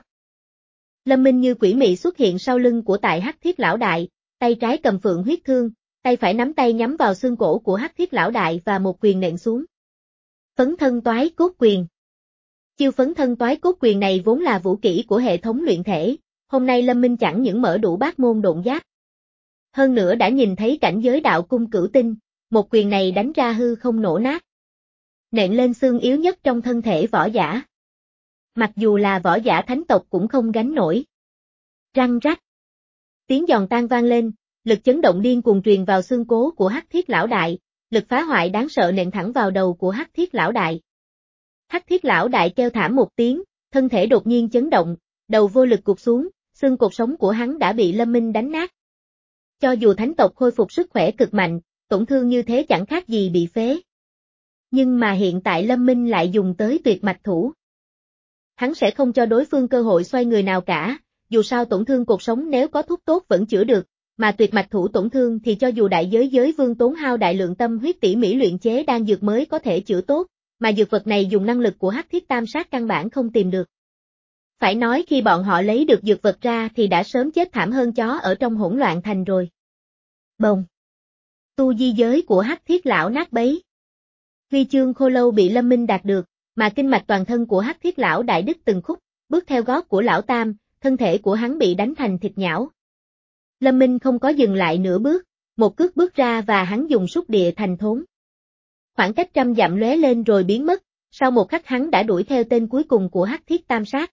Speaker 1: Lâm Minh như quỷ mị xuất hiện sau lưng của tại hắc thiết lão đại, tay trái cầm phượng huyết thương, tay phải nắm tay nhắm vào xương cổ của hắc thiết lão đại và một quyền nện xuống. Phấn thân toái cốt quyền. Chiêu phấn thân toái cốt quyền này vốn là vũ kỹ của hệ thống luyện thể, hôm nay Lâm Minh chẳng những mở đủ bát môn độn giáp. Hơn nữa đã nhìn thấy cảnh giới đạo cung cửu tinh, một quyền này đánh ra hư không nổ nát. Nện lên xương yếu nhất trong thân thể võ giả. Mặc dù là võ giả thánh tộc cũng không gánh nổi. Răng rắc. Tiếng giòn tan vang lên, lực chấn động điên cuồng truyền vào xương cố của hắc thiết lão đại, lực phá hoại đáng sợ nện thẳng vào đầu của hắc thiết lão đại. Hắc thiết lão đại kêu thảm một tiếng, thân thể đột nhiên chấn động, đầu vô lực gục xuống, xương cột sống của hắn đã bị Lâm Minh đánh nát. Cho dù thánh tộc khôi phục sức khỏe cực mạnh, tổn thương như thế chẳng khác gì bị phế. Nhưng mà hiện tại Lâm Minh lại dùng tới tuyệt mạch thủ. Hắn sẽ không cho đối phương cơ hội xoay người nào cả, dù sao tổn thương cột sống nếu có thuốc tốt vẫn chữa được, mà tuyệt mạch thủ tổn thương thì cho dù đại giới giới vương tốn hao đại lượng tâm huyết tỉ mỉ luyện chế đan dược mới có thể chữa tốt, mà dược vật này dùng năng lực của hắc thiết tam sát căn bản không tìm được. Phải nói khi bọn họ lấy được dược vật ra thì đã sớm chết thảm hơn chó ở trong hỗn loạn thành rồi. Bồng. Tu di giới của hắc thiết lão nát bấy. Huy chương khô lâu bị Lâm Minh đạt được, mà kinh mạch toàn thân của hắc thiết lão đại đứt từng khúc, bước theo gót của lão tam, thân thể của hắn bị đánh thành thịt nhão. Lâm Minh không có dừng lại nửa bước, một cước bước ra và hắn dùng xúc địa thành thốn. Khoảng cách trăm dặm lóe lên rồi biến mất, sau một khắc hắn đã đuổi theo tên cuối cùng của hắc thiết tam sát.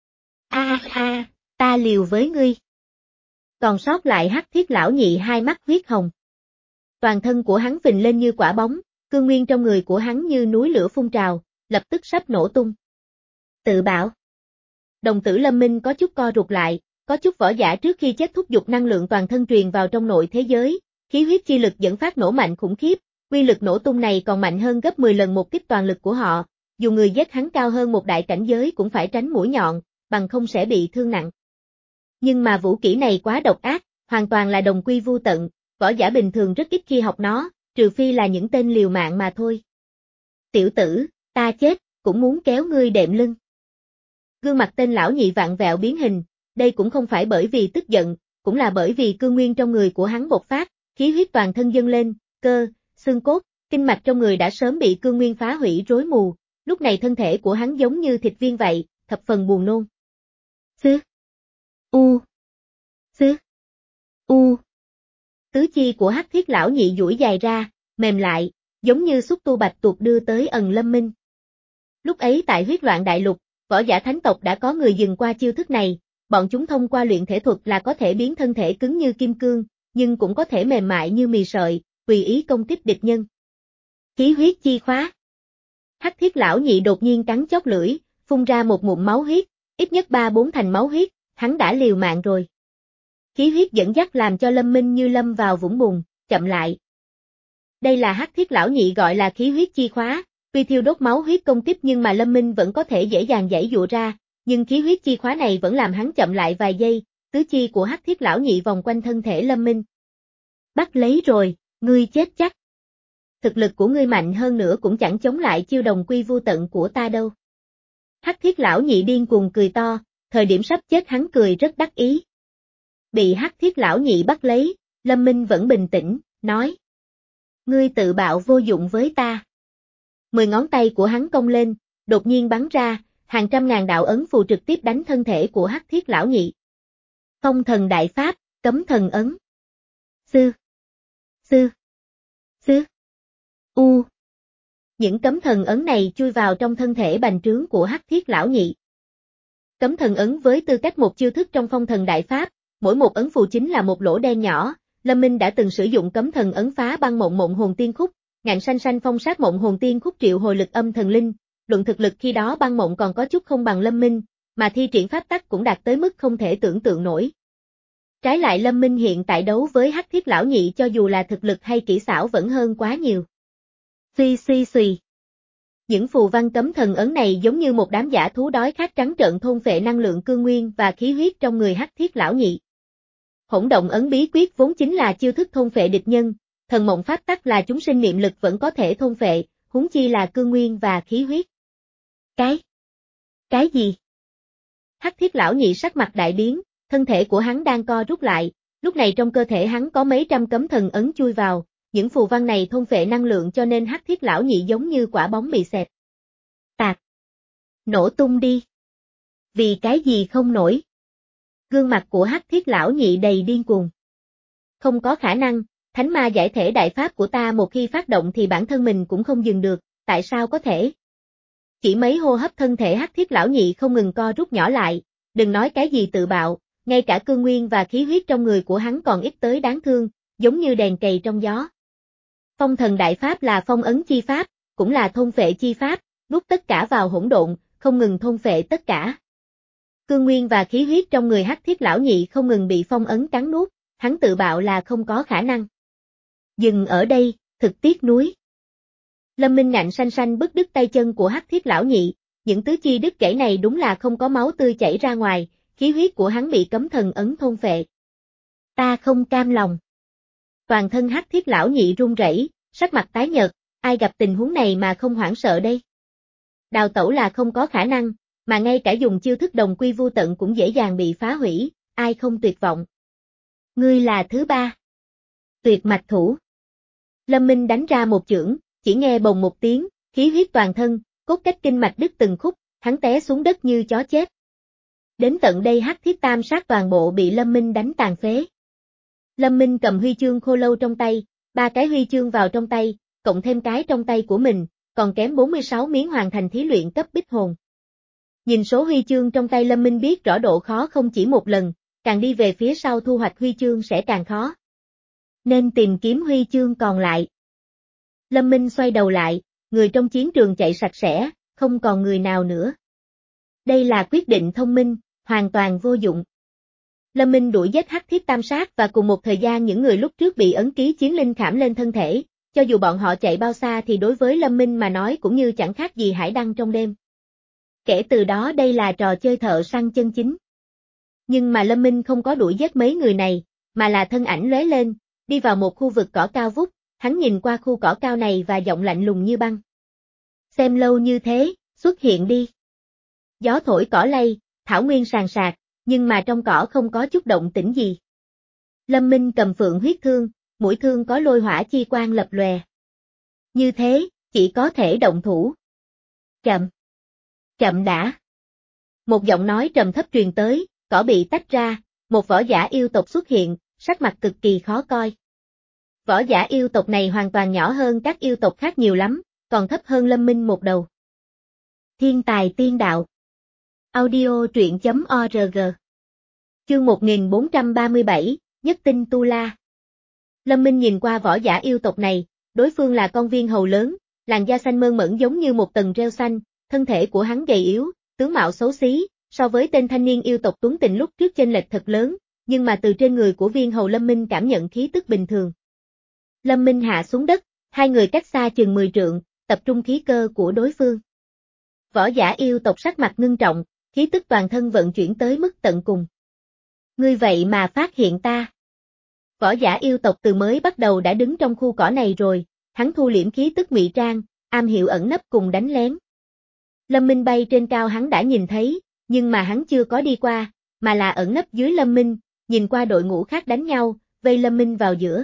Speaker 1: A a, ta liều với ngươi. Còn sót lại hắc thiết lão nhị hai mắt huyết hồng. Toàn thân của hắn phình lên như quả bóng, cương nguyên trong người của hắn như núi lửa phun trào, lập tức sắp nổ tung. Tự bảo. Đồng tử Lâm Minh có chút co rụt lại, có chút võ giả trước khi chết thúc giục năng lượng toàn thân truyền vào trong nội thế giới, khí huyết chi lực dẫn phát nổ mạnh khủng khiếp, uy lực nổ tung này còn mạnh hơn gấp mười lần một kích toàn lực của họ, dù người giết hắn cao hơn một đại cảnh giới cũng phải tránh mũi nhọn, bằng không sẽ bị thương nặng. Nhưng mà vũ kỹ này quá độc ác, hoàn toàn là đồng quy vu tận, võ giả bình thường rất ít khi học nó, trừ phi là những tên liều mạng mà thôi. Tiểu tử, ta chết, cũng muốn kéo ngươi đệm lưng. Gương mặt tên lão nhị vạn vẹo biến hình, đây cũng không phải bởi vì tức giận, cũng là bởi vì cương nguyên trong người của hắn bộc phát, khí huyết toàn thân dâng lên, cơ, xương cốt, kinh mạch trong người đã sớm bị cương nguyên phá hủy rối mù, lúc này thân thể của hắn giống như thịt viên vậy, thập phần buồn nôn. Xứ. U. Xứ. U. Tứ chi của hắc thiết lão nhị duỗi dài ra, mềm lại, giống như xúc tu bạch tuộc đưa tới ẩn Lâm Minh. Lúc ấy tại huyết loạn đại lục, võ giả thánh tộc đã có người dừng qua chiêu thức này, bọn chúng thông qua luyện thể thuật là có thể biến thân thể cứng như kim cương, nhưng cũng có thể mềm mại như mì sợi, tùy ý công kích địch nhân. Khí huyết chi khóa. Hắc thiết lão nhị đột nhiên cắn chót lưỡi, phun ra một ngụm máu huyết, ít nhất ba bốn thành máu huyết, hắn đã liều mạng rồi. Khí huyết dẫn dắt làm cho Lâm Minh như lâm vào vũng bùn, chậm lại. Đây là hắc thiết lão nhị gọi là khí huyết chi khóa, tuy thiêu đốt máu huyết công kích nhưng mà Lâm Minh vẫn có thể dễ dàng giãy dụa ra, nhưng khí huyết chi khóa này vẫn làm hắn chậm lại vài giây, tứ chi của hắc thiết lão nhị vòng quanh thân thể Lâm Minh. Bắt lấy rồi, ngươi chết chắc. Thực lực của ngươi mạnh hơn nữa cũng chẳng chống lại chiêu đồng quy vu tận của ta đâu. Hắc thiết lão nhị điên cuồng cười to, thời điểm sắp chết hắn cười rất đắc ý. Bị hắc thiết lão nhị bắt lấy, Lâm Minh vẫn bình tĩnh, nói. Ngươi tự bạo vô dụng với ta. Mười ngón tay của hắn cong lên, đột nhiên bắn ra, hàng trăm ngàn đạo ấn phù trực tiếp đánh thân thể của hắc thiết lão nhị. Phong thần đại pháp, cấm thần ấn. Sư. Sư. Sư. U. Những cấm thần ấn này chui vào trong thân thể bành trướng của hắc thiết lão nhị. Cấm thần ấn với tư cách một chiêu thức trong phong thần đại pháp, mỗi một ấn phù chính là một lỗ đen nhỏ. Lâm Minh đã từng sử dụng cấm thần ấn phá băng mộng mộng hồn tiên khúc, ngạnh sanh sanh phong sát mộng hồn tiên khúc triệu hồi lực âm thần linh, luận thực lực khi đó băng mộng còn có chút không bằng Lâm Minh, mà thi triển pháp tắc cũng đạt tới mức không thể tưởng tượng nổi. Trái lại Lâm Minh hiện tại đấu với hắc thiết lão nhị cho dù là thực lực hay kỹ xảo vẫn hơn quá nhiều. Suy suy suy. Những phù văn cấm thần ấn này giống như một đám dã thú đói khát trắng trợn thôn phệ năng lượng cương nguyên và khí huyết trong người hắc thiết lão nhị. Hỗn động ấn bí quyết vốn chính là chiêu thức thôn phệ địch nhân, thần mộng pháp tắc là chúng sinh niệm lực vẫn có thể thôn phệ, huống chi là cương nguyên và khí huyết. Cái? Cái gì? Hắc thiết lão nhị sắc mặt đại biến, thân thể của hắn đang co rút lại, lúc này trong cơ thể hắn có mấy trăm cấm thần ấn chui vào, những phù văn này thôn phệ năng lượng cho nên hắc thiết lão nhị giống như quả bóng bị xẹt. Tạc! Nổ tung đi! Vì cái gì không nổi? Gương mặt của hắc thiết lão nhị đầy điên cuồng. Không có khả năng, thánh ma giải thể đại pháp của ta một khi phát động thì bản thân mình cũng không dừng được, tại sao có thể? Chỉ mấy hô hấp thân thể hắc thiết lão nhị không ngừng co rút nhỏ lại, đừng nói cái gì tự bạo, ngay cả cương nguyên và khí huyết trong người của hắn còn ít tới đáng thương, giống như đèn cầy trong gió. Phong thần đại pháp là phong ấn chi pháp, cũng là thôn phệ chi pháp, nuốt tất cả vào hỗn độn, không ngừng thôn phệ tất cả. Cương nguyên và khí huyết trong người hắc thiết lão nhị không ngừng bị phong ấn cắn nuốt, hắn tự bạo là không có khả năng. Dừng ở đây, thực tiếc nuối. Lâm Minh ngạnh sanh sanh bứt đứt tay chân của hắc thiết lão nhị, những tứ chi đứt gãy này đúng là không có máu tươi chảy ra ngoài, khí huyết của hắn bị cấm thần ấn thôn phệ. Ta không cam lòng. Toàn thân hắc thiết lão nhị run rẩy, sắc mặt tái nhợt, ai gặp tình huống này mà không hoảng sợ đây? Đào tẩu là không có khả năng, mà ngay cả dùng chiêu thức đồng quy vu tận cũng dễ dàng bị phá hủy, ai không tuyệt vọng. Ngươi là thứ ba. Tuyệt mạch thủ. Lâm Minh đánh ra một chưởng, chỉ nghe bồng một tiếng, khí huyết toàn thân, cốt cách kinh mạch đứt từng khúc, hắn té xuống đất như chó chết. Đến tận đây hắc thiết tam sát toàn bộ bị Lâm Minh đánh tàn phế. Lâm Minh cầm huy chương khô lâu trong tay, ba cái huy chương vào trong tay, cộng thêm cái trong tay của mình, còn kém bốn mươi sáu miếng hoàn thành thí luyện cấp bích hồn. Nhìn số huy chương trong tay Lâm Minh biết rõ độ khó không chỉ một lần, càng đi về phía sau thu hoạch huy chương sẽ càng khó. Nên tìm kiếm huy chương còn lại. Lâm Minh xoay đầu lại, người trong chiến trường chạy sạch sẽ, không còn người nào nữa. Đây là quyết định thông minh, hoàn toàn vô dụng. Lâm Minh đuổi giết hắc thiết tam sát và cùng một thời gian những người lúc trước bị ấn ký chiến linh khảm lên thân thể, cho dù bọn họ chạy bao xa thì đối với Lâm Minh mà nói cũng như chẳng khác gì hải đăng trong đêm. Kể từ đó đây là trò chơi thợ săn chân chính. Nhưng mà Lâm Minh không có đuổi giết mấy người này, mà là thân ảnh lóe lên, đi vào một khu vực cỏ cao vút, hắn nhìn qua khu cỏ cao này và giọng lạnh lùng như băng. Xem lâu như thế, xuất hiện đi. Gió thổi cỏ lay, thảo nguyên sàn sạc, nhưng mà trong cỏ không có chút động tĩnh gì. Lâm Minh cầm phượng huyết thương, mũi thương có lôi hỏa chi quang lập lòe. Như thế, chỉ có thể động thủ. Chậm. Chậm đã. Một giọng nói trầm thấp truyền tới, cỏ bị tách ra, một võ giả yêu tộc xuất hiện, sắc mặt cực kỳ khó coi. Võ giả yêu tộc này hoàn toàn nhỏ hơn các yêu tộc khác nhiều lắm, còn thấp hơn Lâm Minh một đầu. Thiên tài tiên đạo. Audio truyện chấm org. Chương một nghìn bốn trăm ba mươi bảy, Nhất tinh tu la. Lâm Minh nhìn qua võ giả yêu tộc này, đối phương là con viên hầu lớn, làn da xanh mơn mởn giống như một tầng rêu xanh, thân thể của hắn gầy yếu, tướng mạo xấu xí, so với tên thanh niên yêu tộc tuấn tình lúc trước chênh lệch thật lớn, nhưng mà từ trên người của Viên Hầu Lâm Minh cảm nhận khí tức bình thường. Lâm Minh hạ xuống đất, hai người cách xa chừng mười trượng, tập trung khí cơ của đối phương. Võ giả yêu tộc sắc mặt ngưng trọng, khí tức toàn thân vận chuyển tới mức tận cùng. Ngươi vậy mà phát hiện ta. Võ giả yêu tộc từ mới bắt đầu đã đứng trong khu cỏ này rồi, hắn thu liễm khí tức ngụy trang, am hiểu ẩn nấp cùng đánh lén. Lâm Minh bay trên cao hắn đã nhìn thấy, nhưng mà hắn chưa có đi qua, mà là ẩn nấp dưới Lâm Minh, nhìn qua đội ngũ khác đánh nhau, vây Lâm Minh vào giữa.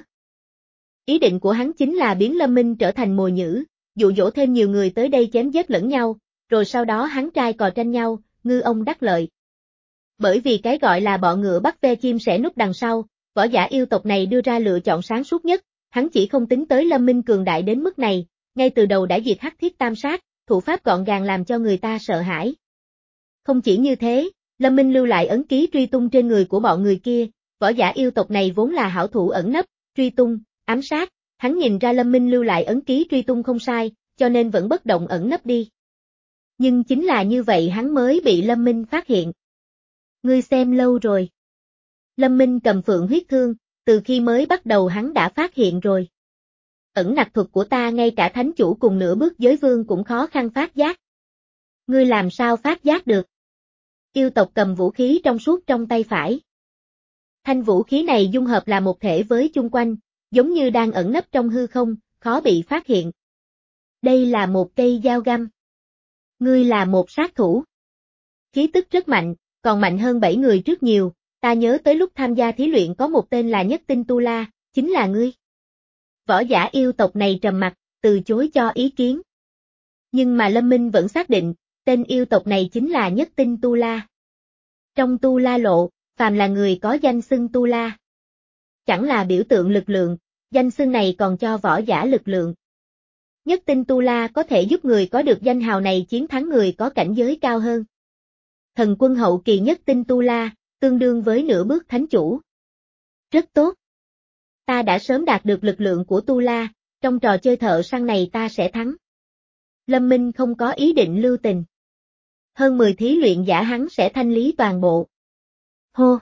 Speaker 1: Ý định của hắn chính là biến Lâm Minh trở thành mồi nhử, dụ dỗ thêm nhiều người tới đây chém giết lẫn nhau, rồi sau đó hắn trai cò tranh nhau, ngư ông đắc lợi. Bởi vì cái gọi là bọ ngựa bắt ve chim sẻ núp đằng sau, võ giả yêu tộc này đưa ra lựa chọn sáng suốt nhất, hắn chỉ không tính tới Lâm Minh cường đại đến mức này, ngay từ đầu đã diệt Hắc Thiết Tam Sát, thủ pháp gọn gàng làm cho người ta sợ hãi. Không chỉ như thế, Lâm Minh lưu lại ấn ký truy tung trên người của bọn người kia, võ giả yêu tộc này vốn là hảo thủ ẩn nấp, truy tung, ám sát, hắn nhìn ra Lâm Minh lưu lại ấn ký truy tung không sai, cho nên vẫn bất động ẩn nấp đi. Nhưng chính là như vậy hắn mới bị Lâm Minh phát hiện. Ngươi xem lâu rồi. Lâm Minh cầm phượng huyết thương, từ khi mới bắt đầu hắn đã phát hiện rồi. Ẩn nặc thuật của ta ngay cả thánh chủ cùng nửa bước giới vương cũng khó khăn phát giác. Ngươi làm sao phát giác được? Yêu tộc cầm vũ khí trong suốt trong tay phải. Thanh vũ khí này dung hợp là một thể với chung quanh, giống như đang ẩn nấp trong hư không, khó bị phát hiện. Đây là một cây dao găm. Ngươi là một sát thủ. Khí tức rất mạnh, còn mạnh hơn bảy người trước nhiều, ta nhớ tới lúc tham gia thí luyện có một tên là Nhất Tinh Tu La, chính là ngươi. Võ giả yêu tộc này trầm mặt, từ chối cho ý kiến. Nhưng mà Lâm Minh vẫn xác định, tên yêu tộc này chính là Nhất Tinh Tu La. Trong Tu La lộ, phàm là người có danh xưng Tu La. Chẳng là biểu tượng lực lượng, danh xưng này còn cho võ giả lực lượng. Nhất Tinh Tu La có thể giúp người có được danh hào này chiến thắng người có cảnh giới cao hơn. Thần quân hậu kỳ Nhất Tinh Tu La, tương đương với nửa bước thánh chủ. Rất tốt. Ta đã sớm đạt được lực lượng của Tu La, trong trò chơi thợ săn này ta sẽ thắng. Lâm Minh không có ý định lưu tình. Hơn mười thí luyện giả hắn sẽ thanh lý toàn bộ. Hô!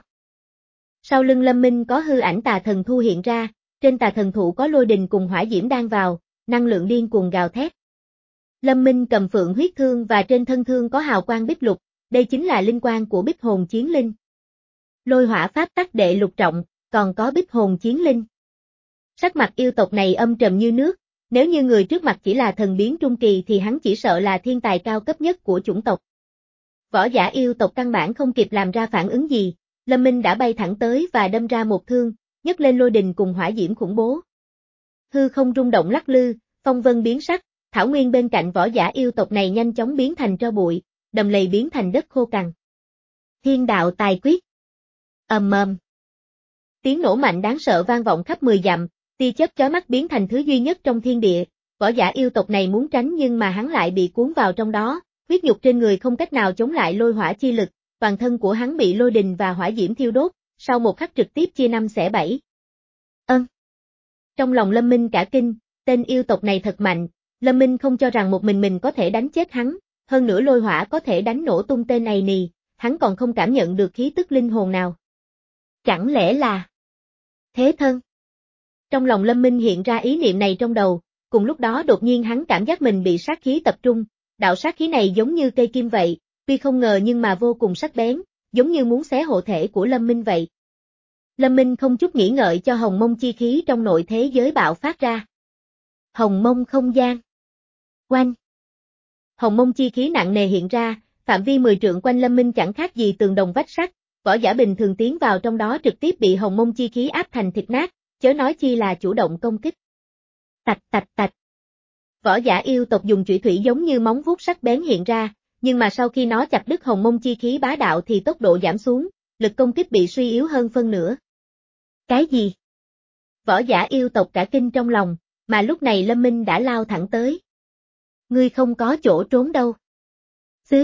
Speaker 1: Sau lưng Lâm Minh có hư ảnh tà thần thu hiện ra, trên tà thần thụ có lôi đình cùng hỏa diễm đang vào, năng lượng điên cuồng gào thét. Lâm Minh cầm phượng huyết thương và trên thân thương có hào quang bích lục, đây chính là linh quang của bích hồn chiến linh. Lôi hỏa pháp tắc đệ lục trọng, còn có bích hồn chiến linh. Sắc mặt yêu tộc này âm trầm như nước, nếu như người trước mặt chỉ là thần biến trung kỳ thì hắn chỉ sợ là thiên tài cao cấp nhất của chủng tộc. Võ giả yêu tộc căn bản không kịp làm ra phản ứng gì, Lâm Minh đã bay thẳng tới và đâm ra một thương, nhấc lên lôi đình cùng hỏa diễm khủng bố. Hư không rung động lắc lư, phong vân biến sắc, thảo nguyên bên cạnh võ giả yêu tộc này nhanh chóng biến thành tro bụi, đầm lầy biến thành đất khô cằn. Thiên đạo tài quyết. Ầm ầm. Tiếng nổ mạnh đáng sợ vang vọng khắp mười dặm, tia chớp chói mắt biến thành thứ duy nhất trong thiên địa, võ giả yêu tộc này muốn tránh nhưng mà hắn lại bị cuốn vào trong đó, huyết nhục trên người không cách nào chống lại lôi hỏa chi lực, toàn thân của hắn bị lôi đình và hỏa diễm thiêu đốt, sau một khắc trực tiếp chia năm xẻ bảy. Ân. Trong lòng Lâm Minh cả kinh, tên yêu tộc này thật mạnh, Lâm Minh không cho rằng một mình mình có thể đánh chết hắn, hơn nữa lôi hỏa có thể đánh nổ tung tên này nì, hắn còn không cảm nhận được khí tức linh hồn nào. Chẳng lẽ là thế thân? Trong lòng Lâm Minh hiện ra ý niệm này trong đầu, cùng lúc đó đột nhiên hắn cảm giác mình bị sát khí tập trung, đạo sát khí này giống như cây kim vậy, tuy không ngờ nhưng mà vô cùng sắc bén, giống như muốn xé hộ thể của Lâm Minh vậy. Lâm Minh không chút nghĩ ngợi cho hồng mông chi khí trong nội thế giới bạo phát ra. Hồng mông không gian. Oanh. Hồng mông chi khí nặng nề hiện ra, phạm vi mười trượng quanh Lâm Minh chẳng khác gì tường đồng vách sắt, võ giả bình thường tiến vào trong đó trực tiếp bị hồng mông chi khí áp thành thịt nát, chớ nói chi là chủ động công kích. Tạch tạch tạch. Võ giả yêu tộc dùng chủy thủy giống như móng vuốt sắc bén hiện ra, nhưng mà sau khi nó chặt đứt hồng mông chi khí bá đạo thì tốc độ giảm xuống, lực công kích bị suy yếu hơn phân nửa. Cái gì? Võ giả yêu tộc cả kinh trong lòng, mà lúc này Lâm Minh đã lao thẳng tới. Ngươi không có chỗ trốn đâu. Xứ.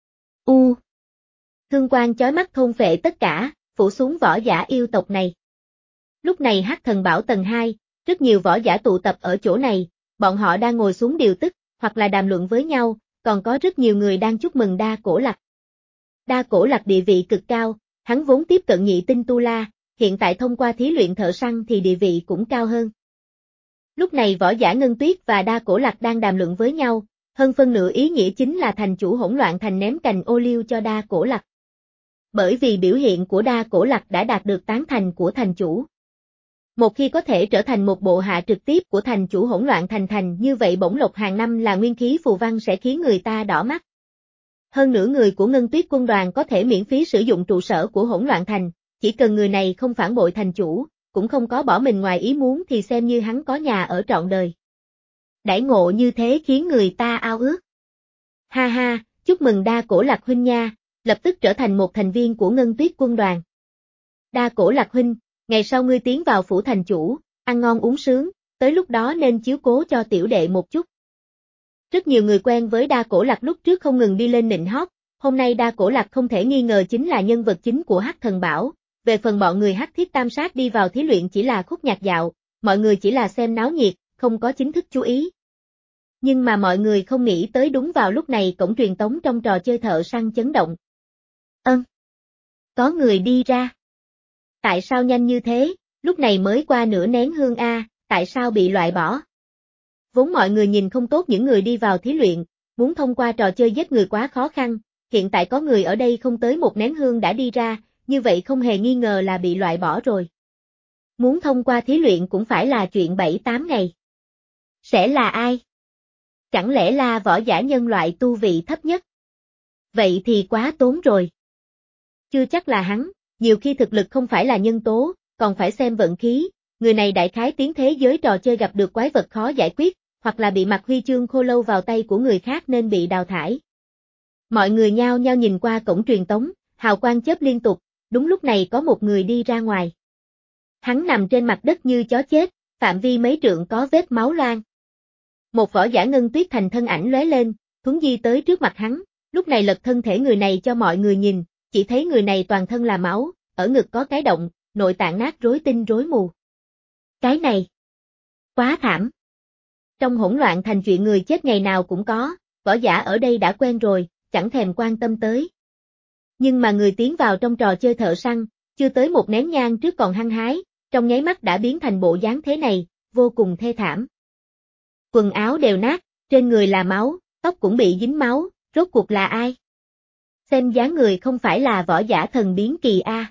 Speaker 1: U. Thương quang chói mắt thôn phệ tất cả, phủ xuống võ giả yêu tộc này. Lúc này Hắc Thần Bảo tầng hai, rất nhiều võ giả tụ tập ở chỗ này, Bọn họ đang ngồi xuống điều tức, hoặc là đàm luận với nhau, còn có rất nhiều người đang chúc mừng Đa Cổ Lạc. Đa Cổ Lạc địa vị cực cao, hắn vốn tiếp cận nhị tinh tu la, hiện tại thông qua thí luyện thợ săn thì địa vị cũng cao hơn. Lúc này Võ Giả Ngân Tuyết và Đa Cổ Lạc đang đàm luận với nhau, hơn phân nửa ý nghĩa chính là thành chủ Hỗn Loạn Thành ném cành ô liu cho Đa Cổ Lạc. Bởi vì biểu hiện của Đa Cổ Lạc đã đạt được tán thành của thành chủ. Một khi có thể trở thành một bộ hạ trực tiếp của thành chủ Hỗn Loạn Thành thành như vậy bổng lộc hàng năm là nguyên khí phù văn sẽ khiến người ta đỏ mắt. Hơn nữa người của Ngân Tuyết quân đoàn có thể miễn phí sử dụng trụ sở của Hỗn Loạn Thành, chỉ cần người này không phản bội thành chủ, cũng không có bỏ mình ngoài ý muốn thì xem như hắn có nhà ở trọn đời. Đãi ngộ như thế khiến người ta ao ước. Ha ha, chúc mừng Đa Cổ Lạc huynh nha, lập tức trở thành một thành viên của Ngân Tuyết quân đoàn. Đa Cổ Lạc huynh, ngày sau ngươi tiến vào phủ thành chủ, ăn ngon uống sướng, tới lúc đó nên chiếu cố cho tiểu đệ một chút. Rất nhiều người quen với Đa Cổ Lạc lúc trước không ngừng đi lên nịnh hót, hôm nay Đa Cổ Lạc không thể nghi ngờ chính là nhân vật chính của Hắc Thần Bảo, về phần bọn người Hắc Thiết Tam Sát đi vào thí luyện chỉ là khúc nhạc dạo, mọi người chỉ là xem náo nhiệt, không có chính thức chú ý. Nhưng mà mọi người không nghĩ tới đúng vào lúc này cổng truyền tống trong trò chơi thợ săn chấn động. Ân! Có người đi ra. Tại sao nhanh như thế, lúc này mới qua nửa nén hương a, tại sao bị loại bỏ? Vốn mọi người nhìn không tốt những người đi vào thí luyện, muốn thông qua trò chơi giết người quá khó khăn, hiện tại có người ở đây không tới một nén hương đã đi ra, như vậy không hề nghi ngờ là bị loại bỏ rồi. Muốn thông qua thí luyện cũng phải là chuyện bảy tám ngày. Sẽ là ai? Chẳng lẽ là võ giả nhân loại tu vị thấp nhất? Vậy thì quá tốn rồi. Chưa chắc là hắn, nhiều khi thực lực không phải là nhân tố, còn phải xem vận khí, người này đại khái tiến thế giới trò chơi gặp được quái vật khó giải quyết, hoặc là bị mặc huy chương khô lâu vào tay của người khác nên bị đào thải. Mọi người nhao nhao nhìn qua cổng truyền tống, hào quang chớp liên tục, đúng lúc này có một người đi ra ngoài. Hắn nằm trên mặt đất như chó chết, phạm vi mấy trượng có vết máu loang. Một võ giả Ngân Tuyết thành thân ảnh lóe lên, thuấn di tới trước mặt hắn, lúc này lật thân thể người này cho mọi người nhìn, chỉ thấy người này toàn thân là máu, ở ngực có cái động, nội tạng nát rối tinh rối mù. Cái này, quá thảm. Trong Hỗn Loạn Thành chuyện người chết ngày nào cũng có, võ giả ở đây đã quen rồi, chẳng thèm quan tâm tới. Nhưng mà người tiến vào trong trò chơi thợ săn, chưa tới một nén nhang trước còn hăng hái, trong nháy mắt đã biến thành bộ dáng thế này, vô cùng thê thảm. Quần áo đều nát, trên người là máu, tóc cũng bị dính máu, rốt cuộc là ai? Xem dáng người không phải là võ giả thần biến kỳ a.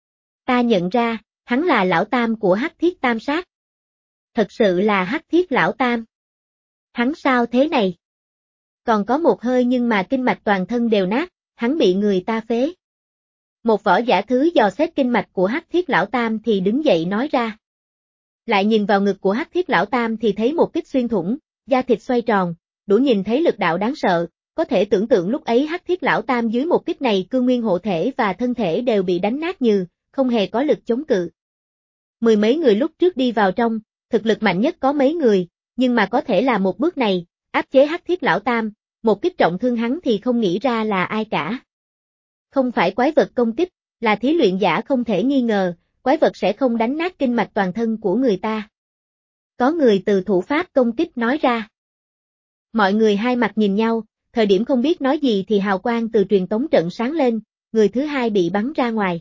Speaker 1: Ta nhận ra, hắn là lão tam của Hắc Thiết Tam Sát. Thật sự là Hắc Thiết lão tam. Hắn sao thế này? Còn có một hơi nhưng mà kinh mạch toàn thân đều nát, hắn bị người ta phế. Một võ giả thứ dò xét kinh mạch của Hắc Thiết lão tam thì đứng dậy nói ra. Lại nhìn vào ngực của Hắc Thiết lão tam thì thấy một kích xuyên thủng, da thịt xoay tròn, đủ nhìn thấy lực đạo đáng sợ, có thể tưởng tượng lúc ấy Hắc Thiết lão tam dưới một kích này cương nguyên hộ thể và thân thể đều bị đánh nát nhừ, không hề có lực chống cự. Mười mấy người lúc trước đi vào trong, thực lực mạnh nhất có mấy người, nhưng mà có thể là một bước này, áp chế Hắc Thiết lão tam, một kích trọng thương hắn thì không nghĩ ra là ai cả. Không phải quái vật công kích, là thí luyện giả không thể nghi ngờ, quái vật sẽ không đánh nát kinh mạch toàn thân của người ta. Có người từ thủ pháp công kích nói ra. Mọi người hai mặt nhìn nhau, thời điểm không biết nói gì thì hào quang từ truyền tống trận sáng lên, người thứ hai bị bắn ra ngoài.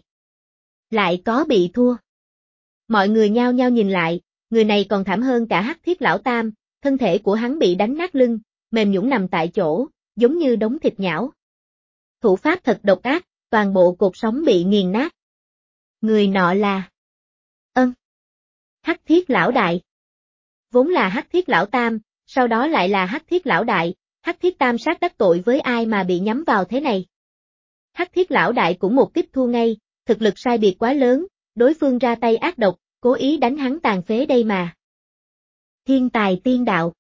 Speaker 1: Lại có bị thua. Mọi người nhao nhao nhìn lại, người này còn thảm hơn cả Hắc Thiết lão tam, thân thể của hắn bị đánh nát lưng, mềm nhũn nằm tại chỗ, giống như đống thịt nhão. Thủ pháp thật độc ác, toàn bộ cột sống bị nghiền nát. Người nọ là Ân. Hắc Thiết lão đại. Vốn là Hắc Thiết lão tam, sau đó lại là Hắc Thiết lão đại, Hắc Thiết Tam Sát đắc tội với ai mà bị nhắm vào thế này. Hắc Thiết lão đại cũng một kích thua ngay, thực lực sai biệt quá lớn, đối phương ra tay ác độc, cố ý đánh hắn tàn phế đây mà. Thiên tài tiên đạo.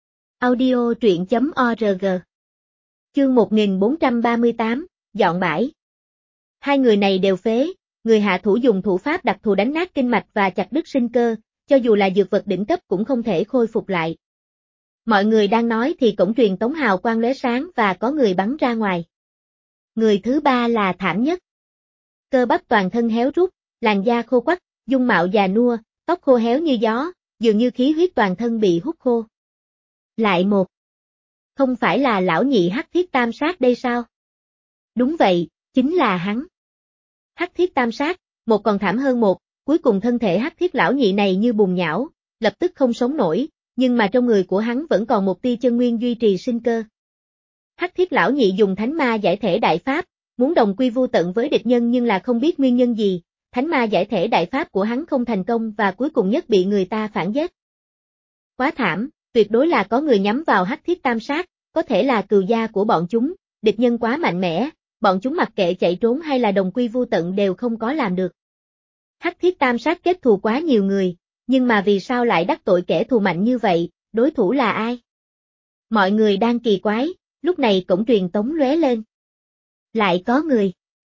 Speaker 1: Audio truyện chấm org. Chương một nghìn bốn trăm ba mươi tám, dọn bãi. Hai người này đều phế, người hạ thủ dùng thủ pháp đặc thù đánh nát kinh mạch và chặt đứt sinh cơ, cho dù là dược vật đỉnh cấp cũng không thể khôi phục lại. Mọi người đang nói thì cổng truyền tống hào quang lóe sáng và có người bắn ra ngoài. Người thứ ba là thảm nhất. Cơ bắp toàn thân héo rút, làn da khô quắt, dung mạo già nua, tóc khô héo như gió, dường như khí huyết toàn thân bị hút khô. Lại một. Không phải là lão nhị Hắc Thiết Tam Sát đây sao? Đúng vậy, chính là hắn. Hắc Thiết Tam Sát, một còn thảm hơn một, cuối cùng thân thể Hắc Thiết lão nhị này như bùn nhão, lập tức không sống nổi, nhưng mà trong người của hắn vẫn còn một tia chân nguyên duy trì sinh cơ. Hắc Thiết lão nhị dùng thánh ma giải thể đại pháp, muốn đồng quy vu tận với địch nhân nhưng là không biết nguyên nhân gì, thánh ma giải thể đại pháp của hắn không thành công và cuối cùng nhất bị người ta phản giết. Quá thảm, tuyệt đối là có người nhắm vào Hắc Thiết Tam Sát, có thể là cừu gia của bọn chúng, địch nhân quá mạnh mẽ, bọn chúng mặc kệ chạy trốn hay là đồng quy vu tận đều không có làm được. Hắc Thiết Tam Sát kết thù quá nhiều người, nhưng mà vì sao lại đắc tội kẻ thù mạnh như vậy, đối thủ là ai? Mọi người đang kỳ quái, lúc này cổng truyền tống lóe lên. Lại có người.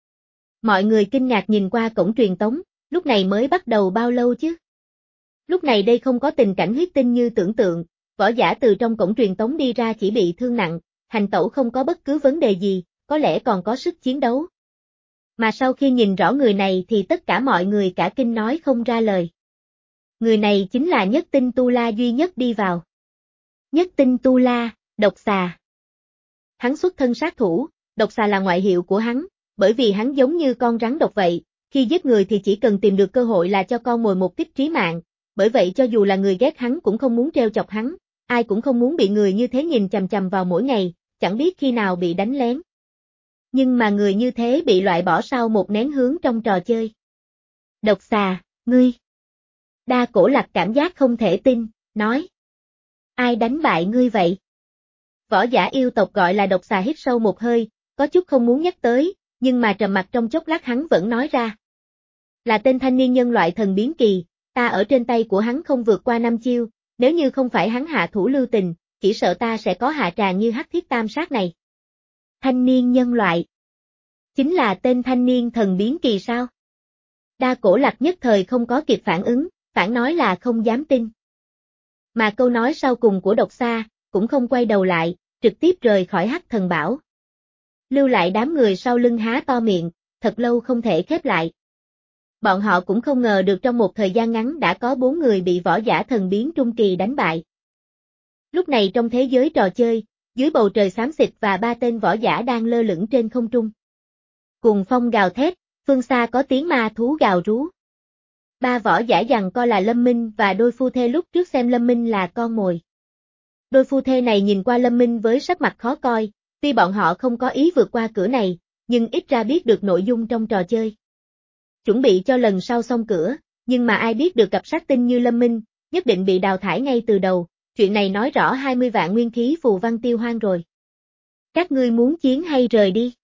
Speaker 1: Mọi người kinh ngạc nhìn qua cổng truyền tống, lúc này mới bắt đầu bao lâu chứ? Lúc này đây không có tình cảnh huyết tinh như tưởng tượng, võ giả từ trong cổng truyền tống đi ra chỉ bị thương nặng, hành tẩu không có bất cứ vấn đề gì, có lẽ còn có sức chiến đấu. Mà sau khi nhìn rõ người này thì tất cả mọi người cả kinh nói không ra lời. Người này chính là Nhất Tinh Tu La duy nhất đi vào. Nhất Tinh Tu La, độc xà. Hắn xuất thân sát thủ, độc xà là ngoại hiệu của hắn, bởi vì hắn giống như con rắn độc vậy, khi giết người thì chỉ cần tìm được cơ hội là cho con mồi một kích trí mạng, bởi vậy cho dù là người ghét hắn cũng không muốn trêu chọc hắn, ai cũng không muốn bị người như thế nhìn chằm chằm vào mỗi ngày, chẳng biết khi nào bị đánh lén. Nhưng mà người như thế bị loại bỏ sau một nén hương trong trò chơi. Độc xà, ngươi. Đa Cổ Lạc cảm giác không thể tin, nói. Ai đánh bại ngươi vậy? Võ giả yêu tộc gọi là độc xà hít sâu một hơi, có chút không muốn nhắc tới, nhưng mà trầm mặc trong chốc lát hắn vẫn nói ra. Là tên thanh niên nhân loại thần biến kỳ, ta ở trên tay của hắn không vượt qua năm chiêu, nếu như không phải hắn hạ thủ lưu tình, chỉ sợ ta sẽ có hạ tràng như Hắc Thiết Tam Sát này. Thanh niên nhân loại. Chính là tên thanh niên thần biến kỳ sao? Đa Cổ Lạc nhất thời không có kịp phản ứng, phản nói là không dám tin. Mà câu nói sau cùng của độc xà, cũng không quay đầu lại, trực tiếp rời khỏi Hắc Thần Bảo. Lưu lại đám người sau lưng há to miệng, thật lâu không thể khép lại. Bọn họ cũng không ngờ được trong một thời gian ngắn đã có bốn người bị võ giả thần biến trung kỳ đánh bại. Lúc này trong thế giới trò chơi, dưới bầu trời xám xịt và ba tên võ giả đang lơ lửng trên không trung. Cùng phong gào thét, phương xa có tiếng ma thú gào rú. Ba võ giả giằng co là Lâm Minh và đôi phu thê lúc trước xem Lâm Minh là con mồi. Đôi phu thê này nhìn qua Lâm Minh với sắc mặt khó coi, tuy bọn họ không có ý vượt qua cửa này, nhưng ít ra biết được nội dung trong trò chơi. Chuẩn bị cho lần sau xong cửa, nhưng mà ai biết được cặp sát tinh như Lâm Minh, nhất định bị đào thải ngay từ đầu, chuyện này nói rõ hai mươi vạn nguyên khí phù văn tiêu hoang rồi. Các ngươi muốn chiến hay rời đi?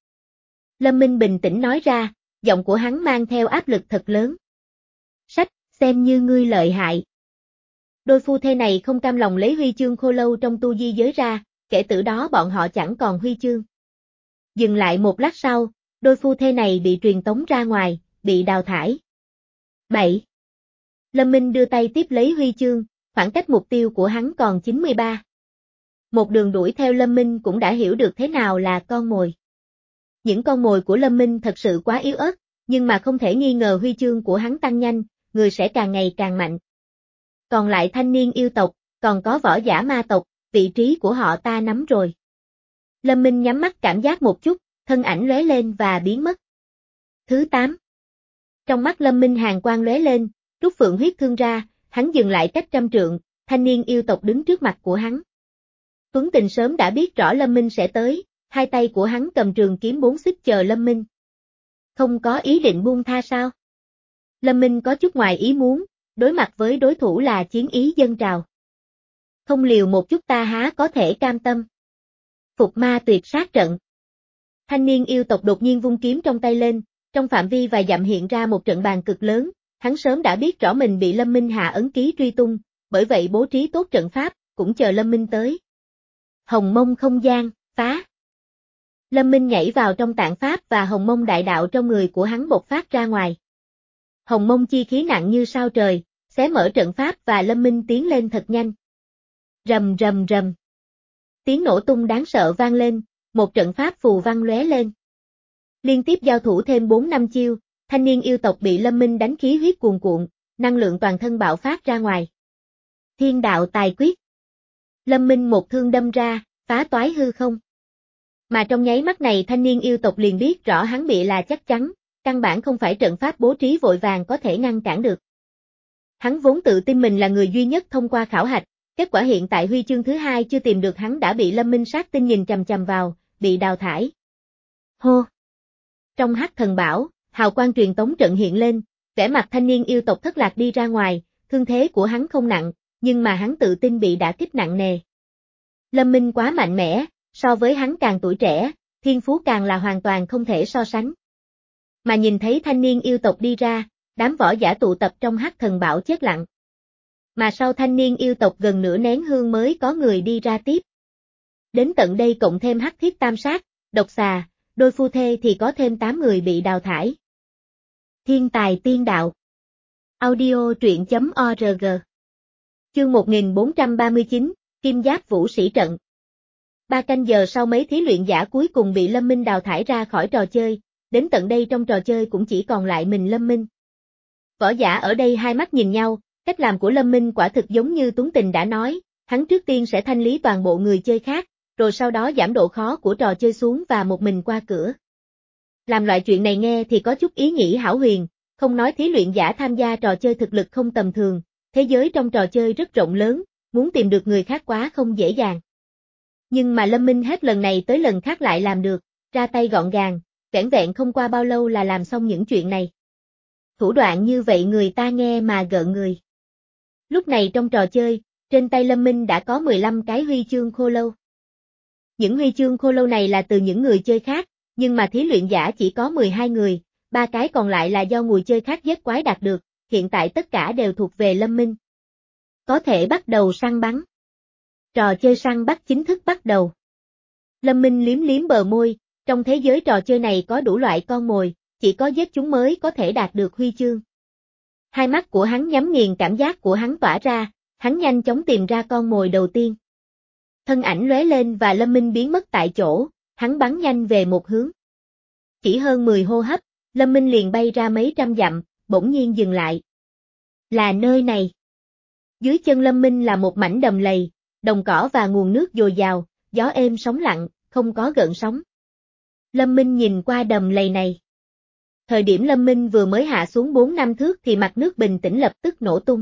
Speaker 1: Lâm Minh bình tĩnh nói ra, giọng của hắn mang theo áp lực thật lớn. Sách, xem như ngươi lợi hại. Đôi phu thê này không cam lòng lấy huy chương khô lâu trong tu di giới ra, kể từ đó bọn họ chẳng còn huy chương. Dừng lại một lát sau, đôi phu thê này bị truyền tống ra ngoài, bị đào thải. bảy. Lâm Minh đưa tay tiếp lấy huy chương, khoảng cách mục tiêu của hắn còn chín mươi ba. Một đường đuổi theo Lâm Minh cũng đã hiểu được thế nào là con mồi. Những con mồi của Lâm Minh thật sự quá yếu ớt, nhưng mà không thể nghi ngờ huy chương của hắn tăng nhanh, người sẽ càng ngày càng mạnh. Còn lại thanh niên yêu tộc, còn có võ giả ma tộc, vị trí của họ ta nắm rồi. Lâm Minh nhắm mắt cảm giác một chút, thân ảnh lóe lên và biến mất. Thứ tám. Trong mắt Lâm Minh hàn quang lóe lên, rút phượng huyết thương ra, hắn dừng lại cách trăm trượng, thanh niên yêu tộc đứng trước mặt của hắn. Tuấn Tình sớm đã biết rõ Lâm Minh sẽ tới, hai tay của hắn cầm trường kiếm bốn xích chờ Lâm Minh. Không có ý định buông tha sao? Lâm Minh có chút ngoài ý muốn, đối mặt với đối thủ là chiến ý dâng trào. Không liều một chút ta há có thể cam tâm. Phục ma tuyệt sát trận. Thanh niên yêu tộc đột nhiên vung kiếm trong tay lên, trong phạm vi vài dặm hiện ra một trận bàn cực lớn, hắn sớm đã biết rõ mình bị Lâm Minh hạ ấn ký truy tung, bởi vậy bố trí tốt trận pháp, cũng chờ Lâm Minh tới. Hồng mông không gian, phá. Lâm Minh nhảy vào trong tạng pháp và hồng mông đại đạo trong người của hắn bộc phát ra ngoài. Hồng mông chi khí nặng như sao trời, xé mở trận pháp và Lâm Minh tiến lên thật nhanh. Rầm rầm rầm. Tiếng nổ tung đáng sợ vang lên, một trận pháp phù văn lóe lên. Liên tiếp giao thủ thêm bốn năm chiêu, thanh niên yêu tộc bị Lâm Minh đánh khí huyết cuồn cuộn, năng lượng toàn thân bạo phát ra ngoài. Thiên đạo tài quyết. Lâm Minh một thương đâm ra, phá toái hư không. Mà trong nháy mắt này thanh niên yêu tộc liền biết rõ hắn bị là chắc chắn, căn bản không phải trận pháp bố trí vội vàng có thể ngăn cản được. Hắn vốn tự tin mình là người duy nhất thông qua khảo hạch, kết quả hiện tại huy chương thứ hai chưa tìm được hắn đã bị Lâm Minh sát tinh nhìn chằm chằm vào, bị đào thải. Hô! Trong hắc thần bảo, hào quang truyền tống trận hiện lên, vẻ mặt thanh niên yêu tộc thất lạc đi ra ngoài, thương thế của hắn không nặng, nhưng mà hắn tự tin bị đả kích nặng nề. Lâm Minh quá mạnh mẽ, so với hắn càng tuổi trẻ, thiên phú càng là hoàn toàn không thể so sánh. Mà nhìn thấy thanh niên yêu tộc đi ra, đám võ giả tụ tập trong hắc thần bảo chết lặng. Mà sau thanh niên yêu tộc gần nửa nén hương mới có người đi ra tiếp. Đến tận đây cộng thêm hắc thiết tam sát, độc xà, đôi phu thê thì có thêm tám người bị đào thải. Thiên tài tiên đạo. Audio truyện chấm org. Chương một nghìn bốn trăm ba mươi chín, Kim Giáp Vũ Sĩ Trận. Ba canh giờ sau mấy thí luyện giả cuối cùng bị Lâm Minh đào thải ra khỏi trò chơi, đến tận đây trong trò chơi cũng chỉ còn lại mình Lâm Minh. Võ giả ở đây hai mắt nhìn nhau, cách làm của Lâm Minh quả thực giống như Tuấn Tình đã nói, hắn trước tiên sẽ thanh lý toàn bộ người chơi khác, rồi sau đó giảm độ khó của trò chơi xuống và một mình qua cửa. Làm loại chuyện này nghe thì có chút ý nghĩ hão huyền, không nói thí luyện giả tham gia trò chơi thực lực không tầm thường, thế giới trong trò chơi rất rộng lớn, muốn tìm được người khác quá không dễ dàng. Nhưng mà Lâm Minh hết lần này tới lần khác lại làm được, ra tay gọn gàng, vẻn vẹn không qua bao lâu là làm xong những chuyện này. Thủ đoạn như vậy người ta nghe mà gợn người. Lúc này trong trò chơi, trên tay Lâm Minh đã có mười lăm cái huy chương khô lâu. Những huy chương khô lâu này là từ những người chơi khác, nhưng mà thí luyện giả chỉ có mười hai người, ba cái còn lại là do người chơi khác giết quái đạt được, hiện tại tất cả đều thuộc về Lâm Minh. Có thể bắt đầu săn bắn. Trò chơi săn bắt chính thức bắt đầu. Lâm Minh liếm liếm bờ môi, trong thế giới trò chơi này có đủ loại con mồi, chỉ có giết chúng mới có thể đạt được huy chương. Hai mắt của hắn nhắm nghiền cảm giác của hắn tỏa ra, hắn nhanh chóng tìm ra con mồi đầu tiên. Thân ảnh lóe lên và Lâm Minh biến mất tại chỗ, hắn bắn nhanh về một hướng. Chỉ hơn mười hô hấp, Lâm Minh liền bay ra mấy trăm dặm, bỗng nhiên dừng lại. Là nơi này. Dưới chân Lâm Minh là một mảnh đầm lầy, đồng cỏ và nguồn nước dồi dào, gió êm sóng lặng, không có gợn sóng. Lâm Minh nhìn qua đầm lầy này. Thời điểm Lâm Minh vừa mới hạ xuống bốn năm thước thì mặt nước bình tĩnh lập tức nổ tung.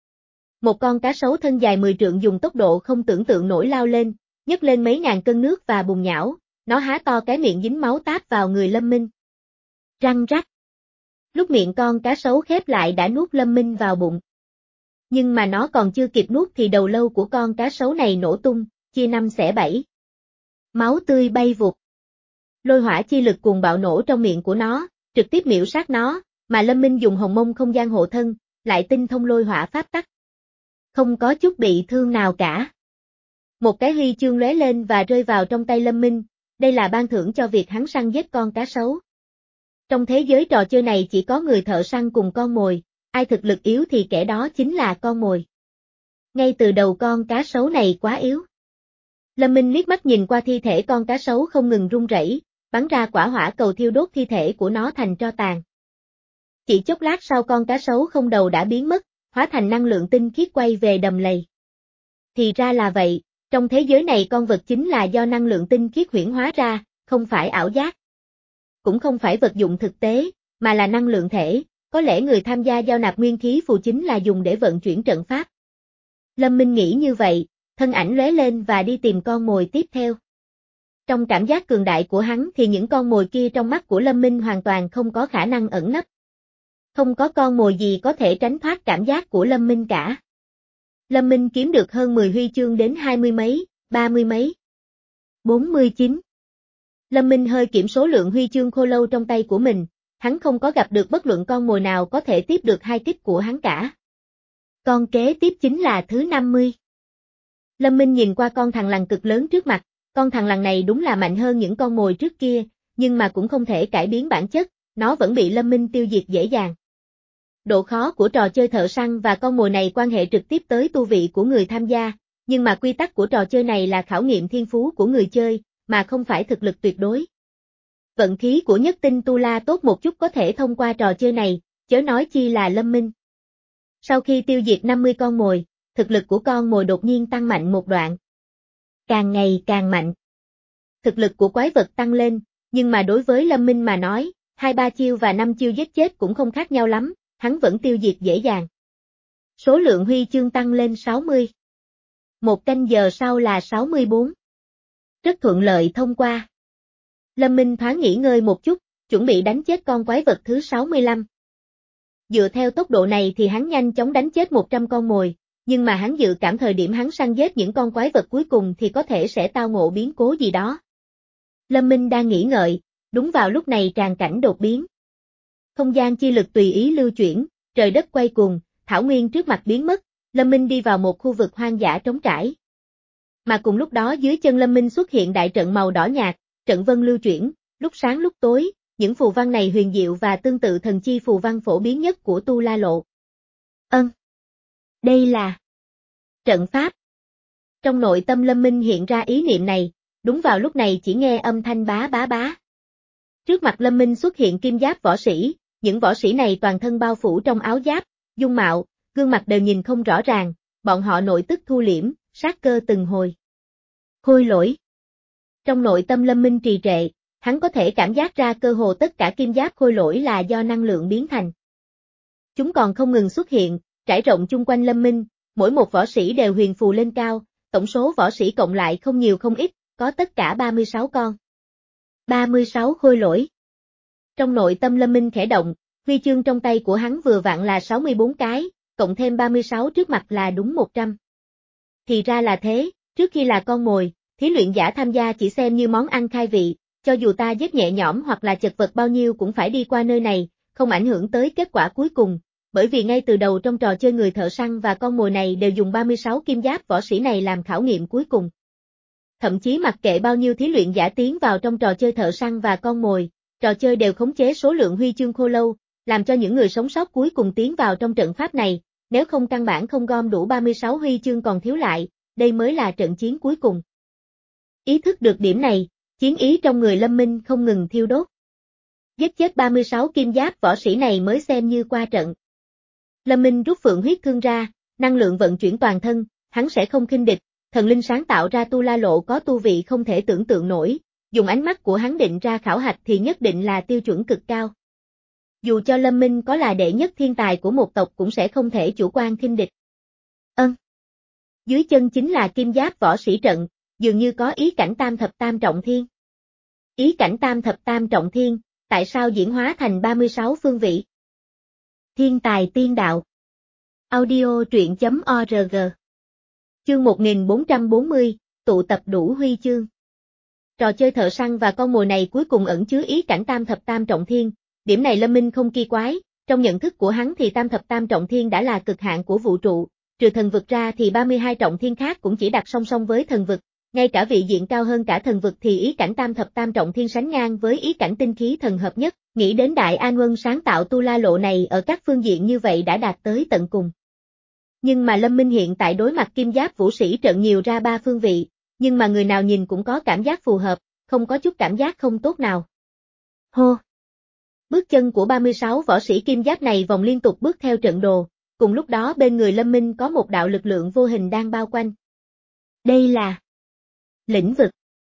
Speaker 1: Một con cá sấu thân dài mười trượng dùng tốc độ không tưởng tượng nổi lao lên, nhấc lên mấy ngàn cân nước và bùn nhão, nó há to cái miệng dính máu táp vào người Lâm Minh. Răng rắc. Lúc miệng con cá sấu khép lại đã nuốt Lâm Minh vào bụng. Nhưng mà nó còn chưa kịp nuốt thì đầu lâu của con cá sấu này nổ tung, chia năm xẻ bảy. Máu tươi bay vụt. Lôi hỏa chi lực cuồng bạo nổ trong miệng của nó, trực tiếp miểu sát nó, mà Lâm Minh dùng hồng mông không gian hộ thân, lại tinh thông lôi hỏa pháp tắc. Không có chút bị thương nào cả. Một cái huy chương lóe lên và rơi vào trong tay Lâm Minh, đây là ban thưởng cho việc hắn săn giết con cá sấu. Trong thế giới trò chơi này chỉ có người thợ săn cùng con mồi, ai thực lực yếu thì kẻ đó chính là con mồi. Ngay từ đầu con cá sấu này quá yếu. Lâm Minh liếc mắt nhìn qua thi thể con cá sấu không ngừng rung rẩy, bắn ra quả hỏa cầu thiêu đốt thi thể của nó thành tro tàn. Chỉ chốc lát sau con cá sấu không đầu đã biến mất, hóa thành năng lượng tinh khiết quay về đầm lầy. Thì ra là vậy, trong thế giới này con vật chính là do năng lượng tinh khiết huyễn hóa ra, không phải ảo giác. Cũng không phải vật dụng thực tế, mà là năng lượng thể, có lẽ người tham gia giao nạp nguyên khí phù chính là dùng để vận chuyển trận pháp. Lâm Minh nghĩ như vậy, thân ảnh lóe lên và đi tìm con mồi tiếp theo. Trong cảm giác cường đại của hắn thì những con mồi kia trong mắt của Lâm Minh hoàn toàn không có khả năng ẩn nấp. Không có con mồi gì có thể tránh thoát cảm giác của Lâm Minh cả. Lâm Minh kiếm được hơn mười huy chương đến hai mươi mấy, ba mươi mấy. bốn mươi chín. Lâm Minh hơi kiểm số lượng huy chương khô lâu trong tay của mình, hắn không có gặp được bất luận con mồi nào có thể tiếp được hai kích của hắn cả. Con kế tiếp chính là thứ năm mươi. Lâm Minh nhìn qua con thằn lằn cực lớn trước mặt, con thằn lằn này đúng là mạnh hơn những con mồi trước kia, nhưng mà cũng không thể cải biến bản chất, nó vẫn bị Lâm Minh tiêu diệt dễ dàng. Độ khó của trò chơi thợ săn và con mồi này quan hệ trực tiếp tới tu vị của người tham gia, nhưng mà quy tắc của trò chơi này là khảo nghiệm thiên phú của người chơi, mà không phải thực lực tuyệt đối. Vận khí của nhất tinh tu la tốt một chút có thể thông qua trò chơi này, chớ nói chi là Lâm Minh. Sau khi tiêu diệt năm mươi con mồi, thực lực của con mồi đột nhiên tăng mạnh một đoạn, càng ngày càng mạnh. Thực lực của quái vật tăng lên, nhưng mà đối với Lâm Minh mà nói, hai ba chiêu và năm chiêu giết chết cũng không khác nhau lắm, hắn vẫn tiêu diệt dễ dàng. Số lượng huy chương tăng lên sáu mươi. Một canh giờ sau là sáu mươi bốn. Rất thuận lợi thông qua. Lâm Minh thoáng nghỉ ngơi một chút, chuẩn bị đánh chết con quái vật thứ sáu mươi lăm. Dựa theo tốc độ này thì hắn nhanh chóng đánh chết một trăm con mồi, nhưng mà hắn dự cảm thời điểm hắn săn giết những con quái vật cuối cùng thì có thể sẽ tao ngộ biến cố gì đó. Lâm Minh đang nghĩ ngợi, đúng vào lúc này tràng cảnh đột biến. Không gian chi lực tùy ý lưu chuyển, trời đất quay cuồng, thảo nguyên trước mặt biến mất, Lâm Minh đi vào một khu vực hoang dã trống trải. Mà cùng lúc đó dưới chân Lâm Minh xuất hiện đại trận màu đỏ nhạt, trận vân lưu chuyển, lúc sáng lúc tối, những phù văn này huyền diệu và tương tự thần chi phù văn phổ biến nhất của Tu La Lộ. Ân. Đây là trận pháp. Trong nội tâm Lâm Minh hiện ra ý niệm này, đúng vào lúc này chỉ nghe âm thanh bá bá bá. Trước mặt Lâm Minh xuất hiện kim giáp võ sĩ, những võ sĩ này toàn thân bao phủ trong áo giáp, dung mạo, gương mặt đều nhìn không rõ ràng, bọn họ nội tức thu liễm, sát cơ từng hồi. Khôi lỗi. Trong nội tâm Lâm Minh trì trệ, hắn có thể cảm giác ra cơ hồ tất cả kim giáp khôi lỗi là do năng lượng biến thành. Chúng còn không ngừng xuất hiện, trải rộng chung quanh Lâm Minh, mỗi một võ sĩ đều huyền phù lên cao, tổng số võ sĩ cộng lại không nhiều không ít, có tất cả ba mươi sáu con. ba mươi sáu khôi lỗi. Trong nội tâm Lâm Minh khẽ động, huy chương trong tay của hắn vừa vặn là sáu mươi bốn cái, cộng thêm ba mươi sáu trước mặt là đúng một trăm. Thì ra là thế, trước khi là con mồi, thí luyện giả tham gia chỉ xem như món ăn khai vị, cho dù ta giết nhẹ nhõm hoặc là chật vật bao nhiêu cũng phải đi qua nơi này, không ảnh hưởng tới kết quả cuối cùng, bởi vì ngay từ đầu trong trò chơi người thợ săn và con mồi này đều dùng ba mươi sáu kim giáp võ sĩ này làm khảo nghiệm cuối cùng. Thậm chí mặc kệ bao nhiêu thí luyện giả tiến vào trong trò chơi thợ săn và con mồi, trò chơi đều khống chế số lượng huy chương khô lâu, làm cho những người sống sót cuối cùng tiến vào trong trận pháp này, nếu không căn bản không gom đủ ba mươi sáu huy chương còn thiếu lại, đây mới là trận chiến cuối cùng. Ý thức được điểm này, chiến ý trong người Lâm Minh không ngừng thiêu đốt. Giết chết ba mươi sáu kim giáp võ sĩ này mới xem như qua trận. Lâm Minh rút phượng huyết thương ra, năng lượng vận chuyển toàn thân, hắn sẽ không khinh địch, thần linh sáng tạo ra Tu La Lộ có tu vị không thể tưởng tượng nổi, dùng ánh mắt của hắn định ra khảo hạch thì nhất định là tiêu chuẩn cực cao. Dù cho Lâm Minh có là đệ nhất thiên tài của một tộc cũng sẽ không thể chủ quan khinh địch. Ân. Dưới chân chính là kim giáp võ sĩ trận, dường như có ý cảnh tam thập tam trọng thiên. Ý cảnh tam thập tam trọng thiên, tại sao diễn hóa thành ba mươi sáu phương vị? Thiên tài tiên đạo. Audio truyện chấm org. Chương một nghìn bốn trăm bốn mươi, tụ tập đủ huy chương. Trò chơi thợ săn và con mồi này cuối cùng ẩn chứa ý cảnh tam thập tam trọng thiên, điểm này Lâm Minh không kỳ quái, trong nhận thức của hắn thì tam thập tam trọng thiên đã là cực hạn của vũ trụ, trừ thần vực ra thì ba mươi hai trọng thiên khác cũng chỉ đặt song song với thần vực, ngay cả vị diện cao hơn cả thần vực thì ý cảnh tam thập tam trọng thiên sánh ngang với ý cảnh tinh khí thần hợp nhất, nghĩ đến Đại An Luân sáng tạo Tu La Lộ này ở các phương diện như vậy đã đạt tới tận cùng. Nhưng mà Lâm Minh hiện tại đối mặt kim giáp vũ sĩ trận nhiều ra ba phương vị, nhưng mà người nào nhìn cũng có cảm giác phù hợp, không có chút cảm giác không tốt nào. Hô! Bước chân của ba mươi sáu võ sĩ kim giáp này vòng liên tục bước theo trận đồ, cùng lúc đó bên người Lâm Minh có một đạo lực lượng vô hình đang bao quanh. Đây là lĩnh vực.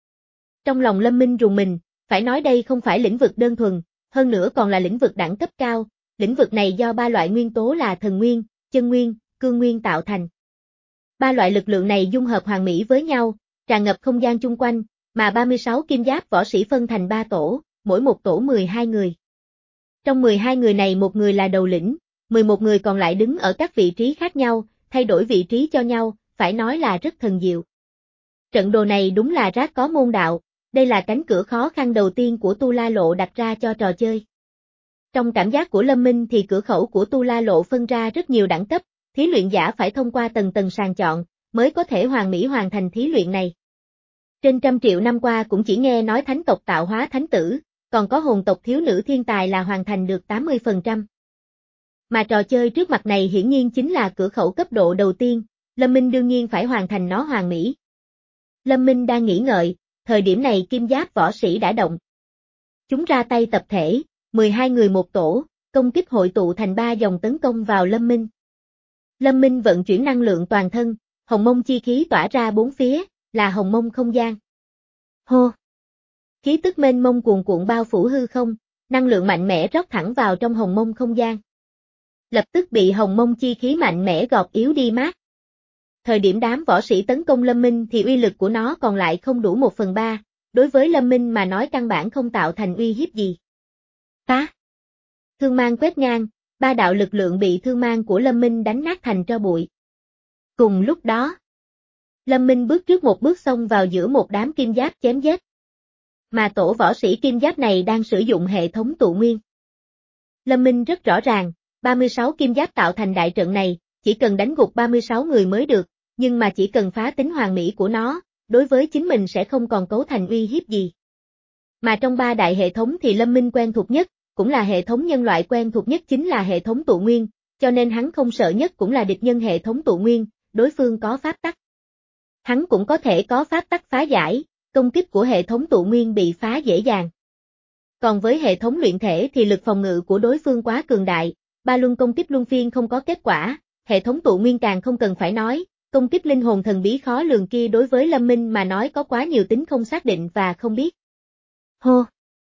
Speaker 1: Trong lòng Lâm Minh rùng mình, phải nói đây không phải lĩnh vực đơn thuần, hơn nữa còn là lĩnh vực đẳng cấp cao, lĩnh vực này do ba loại nguyên tố là thần nguyên, chân nguyên, cương nguyên tạo thành. Ba loại lực lượng này dung hợp hoàn mỹ với nhau, tràn ngập không gian chung quanh, mà ba mươi sáu kim giáp võ sĩ phân thành ba tổ, mỗi một tổ mười hai người. Trong mười hai người này một người là đầu lĩnh, mười một người còn lại đứng ở các vị trí khác nhau, thay đổi vị trí cho nhau, phải nói là rất thần diệu. Trận đồ này đúng là rác có môn đạo, đây là cánh cửa khó khăn đầu tiên của Tu La Lộ đặt ra cho trò chơi. Trong cảm giác của Lâm Minh thì cửa khẩu của Tu La Lộ phân ra rất nhiều đẳng cấp, thí luyện giả phải thông qua tầng tầng sàng chọn, mới có thể hoàn mỹ hoàn thành thí luyện này. Trên trăm triệu năm qua cũng chỉ nghe nói thánh tộc tạo hóa thánh tử, còn có hồn tộc thiếu nữ thiên tài là hoàn thành được tám mươi phần trăm. Mà trò chơi trước mặt này hiển nhiên chính là cửa khẩu cấp độ đầu tiên, Lâm Minh đương nhiên phải hoàn thành nó hoàn mỹ. Lâm Minh đang nghĩ ngợi, thời điểm này kim giáp võ sĩ đã động. Chúng ra tay tập thể, mười hai người một tổ, công kích hội tụ thành ba dòng tấn công vào Lâm Minh. Lâm Minh vận chuyển năng lượng toàn thân, hồng mông chi khí tỏa ra bốn phía, là hồng mông không gian. Hô! Khí tức mênh mông cuồn cuộn bao phủ hư không, năng lượng mạnh mẽ rót thẳng vào trong hồng mông không gian. Lập tức bị hồng mông chi khí mạnh mẽ gọt yếu đi mát. Thời điểm đám võ sĩ tấn công Lâm Minh thì uy lực của nó còn lại không đủ một phần ba, đối với Lâm Minh mà nói căn bản không tạo thành uy hiếp gì. Phá! Thương mang quét ngang, ba đạo lực lượng bị thương mang của Lâm Minh đánh nát thành tro bụi. Cùng lúc đó, Lâm Minh bước trước một bước xông vào giữa một đám kim giáp chém giết. Mà tổ võ sĩ kim giáp này đang sử dụng hệ thống tụ nguyên. Lâm Minh rất rõ ràng, ba mươi sáu kim giáp tạo thành đại trận này, chỉ cần đánh gục ba mươi sáu người mới được, nhưng mà chỉ cần phá tính hoàn mỹ của nó, đối với chính mình sẽ không còn cấu thành uy hiếp gì. Mà trong ba đại hệ thống thì Lâm Minh quen thuộc nhất, cũng là hệ thống nhân loại quen thuộc nhất chính là hệ thống tụ nguyên, cho nên hắn không sợ nhất cũng là địch nhân hệ thống tụ nguyên, đối phương có pháp tắc. Hắn cũng có thể có pháp tắc phá giải, công kích của hệ thống tụ nguyên bị phá dễ dàng. Còn với hệ thống luyện thể thì lực phòng ngự của đối phương quá cường đại, ba luân công kích luân phiên không có kết quả, hệ thống tụ nguyên càng không cần phải nói, công kích linh hồn thần bí khó lường kia đối với Lâm Minh mà nói có quá nhiều tính không xác định và không biết. Hô!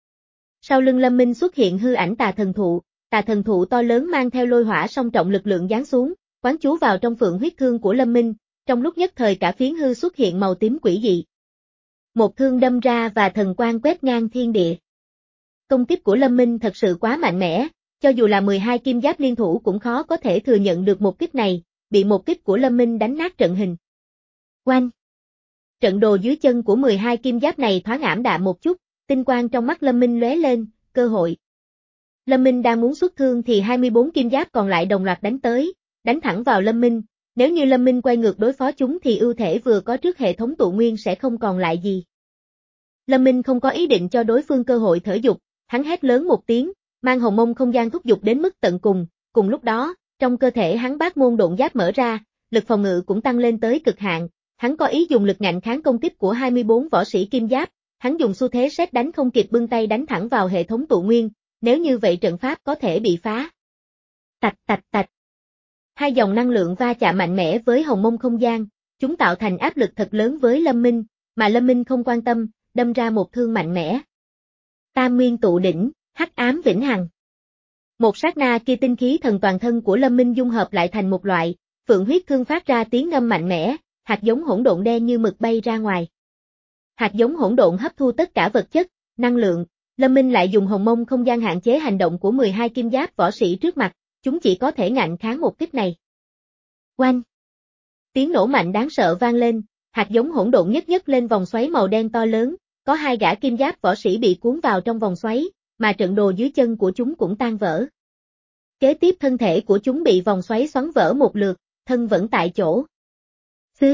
Speaker 1: Sau lưng Lâm Minh xuất hiện hư ảnh tà thần thụ, tà thần thụ to lớn mang theo lôi hỏa song trọng lực lượng giáng xuống, quán chú vào trong phượng huyết thương của Lâm Minh, trong lúc nhất thời cả phiến hư xuất hiện màu tím quỷ dị. Một thương đâm ra và thần quang quét ngang thiên địa. Công kích của Lâm Minh thật sự quá mạnh mẽ, cho dù là mười hai kim giáp liên thủ cũng khó có thể thừa nhận được một kích này, bị một kích của Lâm Minh đánh nát trận hình. Oanh! Trận đồ dưới chân của mười hai kim giáp này thoáng ảm đạm một chút, tinh quang trong mắt Lâm Minh lóe lên, cơ hội. Lâm Minh đang muốn xuất thương thì hai mươi bốn kim giáp còn lại đồng loạt đánh tới, đánh thẳng vào Lâm Minh, nếu như Lâm Minh quay ngược đối phó chúng thì ưu thể vừa có trước hệ thống tụ nguyên sẽ không còn lại gì. Lâm Minh không có ý định cho đối phương cơ hội thở dục, hắn hét lớn một tiếng, mang hồng mông không gian thúc dục đến mức tận cùng, cùng lúc đó, trong cơ thể hắn bát môn độn giáp mở ra, lực phòng ngự cũng tăng lên tới cực hạn, hắn có ý dùng lực ngạnh kháng công kích của hai mươi bốn võ sĩ kim giáp, hắn dùng xu thế sét đánh không kịp bưng tay đánh thẳng vào hệ thống tụ nguyên, nếu như vậy trận pháp có thể bị phá. Tạch tạch tạch. Hai dòng năng lượng va chạm mạnh mẽ với hồng mông không gian, chúng tạo thành áp lực thật lớn với Lâm Minh, mà Lâm Minh không quan tâm, đâm ra một thương mạnh mẽ. Tam nguyên tụ đỉnh, hắc ám vĩnh hằng. Một sát na kia tinh khí thần toàn thân của Lâm Minh dung hợp lại thành một loại, phượng huyết thương phát ra tiếng ngâm mạnh mẽ, hạt giống hỗn độn đen như mực bay ra ngoài. Hạt giống hỗn độn hấp thu tất cả vật chất, năng lượng, Lâm Minh lại dùng hồng mông không gian hạn chế hành động của mười hai kim giáp võ sĩ trước mặt, chúng chỉ có thể ngạnh kháng một kích này. Oanh! Tiếng nổ mạnh đáng sợ vang lên, hạt giống hỗn độn nhất nhất lên vòng xoáy màu đen to lớn, có hai gã kim giáp võ sĩ bị cuốn vào trong vòng xoáy, mà trận đồ dưới chân của chúng cũng tan vỡ. Kế tiếp thân thể của chúng bị vòng xoáy xoắn vỡ một lượt, thân vẫn tại chỗ. Xứ.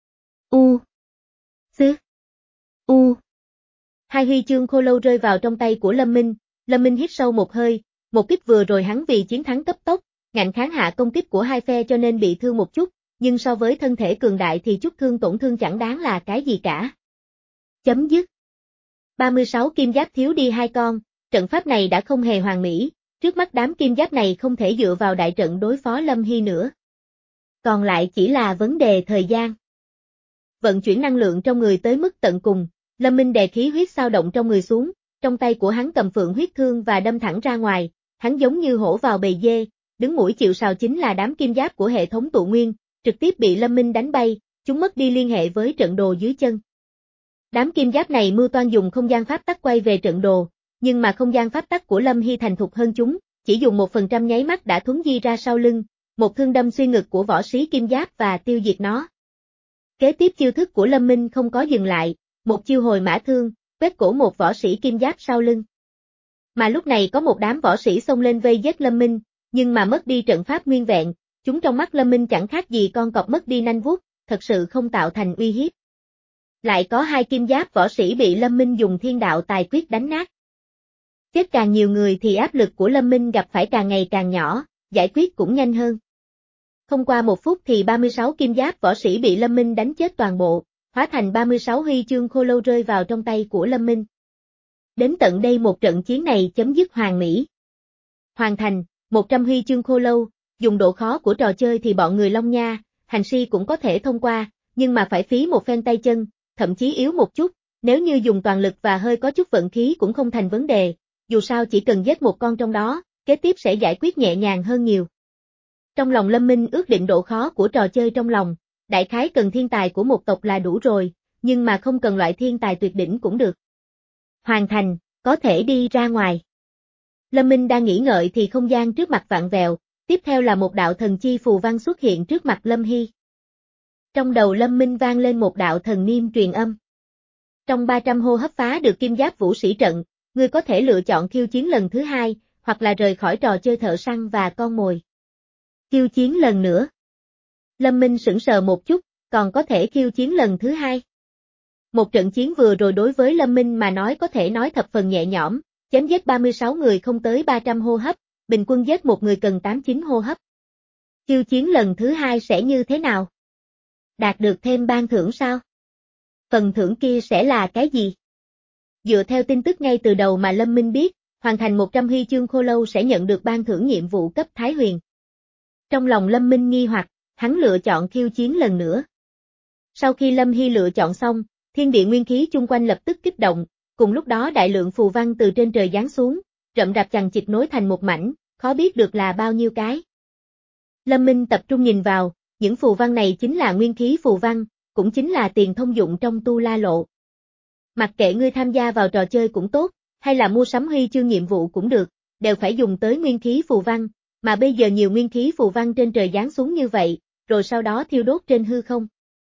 Speaker 1: U. Xứ. U. Hai huy chương khô lâu rơi vào trong tay của Lâm Minh, Lâm Minh hít sâu một hơi, một kích vừa rồi hắn vì chiến thắng cấp tốc, ngạnh kháng hạ công kích của hai phe cho nên bị thương một chút, nhưng so với thân thể cường đại thì chút thương tổn thương chẳng đáng là cái gì cả. Chấm dứt. ba mươi sáu kim giáp thiếu đi hai con, trận pháp này đã không hề hoàn mỹ, trước mắt đám kim giáp này không thể dựa vào đại trận đối phó Lâm Hy nữa. Còn lại chỉ là vấn đề thời gian. Vận chuyển năng lượng trong người tới mức tận cùng, Lâm Minh đè khí huyết sao động trong người xuống, trong tay của hắn cầm phượng huyết thương và đâm thẳng ra ngoài, hắn giống như hổ vào bầy dê, đứng mũi chịu sào chính là đám kim giáp của hệ thống tụ nguyên, trực tiếp bị Lâm Minh đánh bay, chúng mất đi liên hệ với trận đồ dưới chân. Đám kim giáp này mưu toan dùng không gian pháp tắc quay về trận đồ, nhưng mà không gian pháp tắc của Lâm Hy thành thục hơn chúng, chỉ dùng một phần trăm nháy mắt đã thuấn di ra sau lưng, một thương đâm xuyên ngực của võ sĩ kim giáp và tiêu diệt nó. Kế tiếp chiêu thức của Lâm Minh không có dừng lại, một chiêu hồi mã thương, quét cổ một võ sĩ kim giáp sau lưng. Mà lúc này có một đám võ sĩ xông lên vây giết Lâm Minh, nhưng mà mất đi trận pháp nguyên vẹn, chúng trong mắt Lâm Minh chẳng khác gì con cọp mất đi nanh vuốt, thật sự không tạo thành uy hiếp. Lại có hai kim giáp võ sĩ bị Lâm Minh dùng thiên đạo tài quyết đánh nát. Chết càng nhiều người thì áp lực của Lâm Minh gặp phải càng ngày càng nhỏ, giải quyết cũng nhanh hơn. Không qua một phút thì ba mươi sáu kim giáp võ sĩ bị Lâm Minh đánh chết toàn bộ, hóa thành ba mươi sáu huy chương khô lâu rơi vào trong tay của Lâm Minh. Đến tận đây một trận chiến này chấm dứt hoàn mỹ. Hoàn thành, một trăm huy chương khô lâu, dùng độ khó của trò chơi thì bọn người Long Nha, Hành Si cũng có thể thông qua, nhưng mà phải phí một phen tay chân, thậm chí yếu một chút, nếu như dùng toàn lực và hơi có chút vận khí cũng không thành vấn đề, dù sao chỉ cần giết một con trong đó, kế tiếp sẽ giải quyết nhẹ nhàng hơn nhiều. Trong lòng Lâm Minh ước định độ khó của trò chơi trong lòng, đại khái cần thiên tài của một tộc là đủ rồi, nhưng mà không cần loại thiên tài tuyệt đỉnh cũng được. Hoàn thành, có thể đi ra ngoài. Lâm Minh đang nghĩ ngợi thì không gian trước mặt vạn vẹo, tiếp theo là một đạo thần chi phù văn xuất hiện trước mặt Lâm Hy. Trong đầu Lâm Minh vang lên một đạo thần niêm truyền âm. Trong ba trăm hô hấp phá được kim giáp vũ sĩ trận, ngươi có thể lựa chọn khiêu chiến lần thứ hai, hoặc là rời khỏi trò chơi thợ săn và con mồi. Khiêu chiến lần nữa. Lâm Minh sững sờ một chút, còn có thể khiêu chiến lần thứ hai. Một trận chiến vừa rồi đối với Lâm Minh mà nói có thể nói thập phần nhẹ nhõm, chém giết ba mươi sáu người không tới ba trăm hô hấp, bình quân giết một người cần tám mươi chín hô hấp. Khiêu chiến lần thứ hai sẽ như thế nào? Đạt được thêm ban thưởng sao? Phần thưởng kia sẽ là cái gì? Dựa theo tin tức ngay từ đầu mà Lâm Minh biết, hoàn thành một trăm huy chương khô lâu sẽ nhận được ban thưởng nhiệm vụ cấp Thái Huyền. Trong lòng Lâm Minh nghi hoặc, hắn lựa chọn khiêu chiến lần nữa. Sau khi Lâm Hy lựa chọn xong, thiên địa nguyên khí chung quanh lập tức kích động, cùng lúc đó đại lượng phù văn từ trên trời giáng xuống, rậm rạp chằng chịt nối thành một mảnh, khó biết được là bao nhiêu cái. Lâm Minh tập trung nhìn vào, những phù văn này chính là nguyên khí phù văn, cũng chính là tiền thông dụng trong tu la lộ. Mặc kệ ngươi tham gia vào trò chơi cũng tốt, hay là mua sắm huy chương nhiệm vụ cũng được, đều phải dùng tới nguyên khí phù văn, mà bây giờ nhiều nguyên khí phù văn trên trời giáng xuống như vậy, rồi sau đó thiêu đốt trên hư không.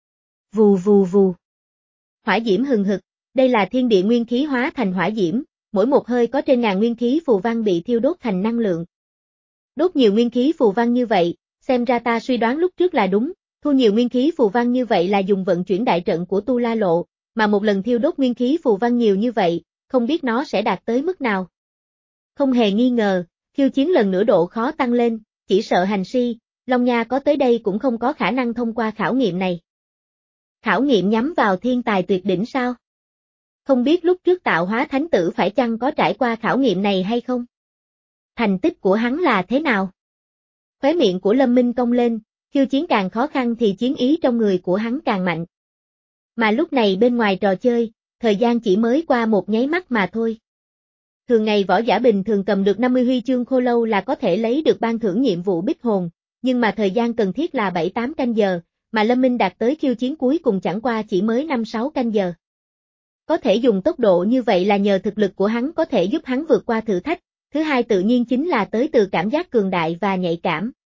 Speaker 1: Vù vù vù. Hỏa diễm hừng hực, đây là thiên địa nguyên khí hóa thành hỏa diễm, mỗi một hơi có trên ngàn nguyên khí phù văn bị thiêu đốt thành năng lượng. Đốt nhiều nguyên khí phù văn như vậy, xem ra ta suy đoán lúc trước là đúng, thu nhiều nguyên khí phù văn như vậy là dùng vận chuyển đại trận của tu la lộ, mà một lần thiêu đốt nguyên khí phù văn nhiều như vậy, không biết nó sẽ đạt tới mức nào. Không hề nghi ngờ, khiêu chiến lần nữa độ khó tăng lên, chỉ sợ hành si, Long Nha có tới đây cũng không có khả năng thông qua khảo nghiệm này. Khảo nghiệm nhắm vào thiên tài tuyệt đỉnh sao? Không biết lúc trước tạo hóa thánh tử phải chăng có trải qua khảo nghiệm này hay không? Thành tích của hắn là thế nào? Khóe miệng của Lâm Minh cong lên, khiêu chiến càng khó khăn thì chiến ý trong người của hắn càng mạnh. Mà lúc này bên ngoài trò chơi, thời gian chỉ mới qua một nháy mắt mà thôi. Thường ngày võ giả bình thường cầm được năm mươi huy chương khô lâu là có thể lấy được ban thưởng nhiệm vụ bích hồn, nhưng mà thời gian cần thiết là bảy tám canh giờ, mà Lâm Minh đạt tới khiêu chiến cuối cùng chẳng qua chỉ mới năm sáu canh giờ. Có thể dùng tốc độ như vậy là nhờ thực lực của hắn có thể giúp hắn vượt qua thử thách, thứ hai tự nhiên chính là tới từ cảm giác cường đại và nhạy cảm.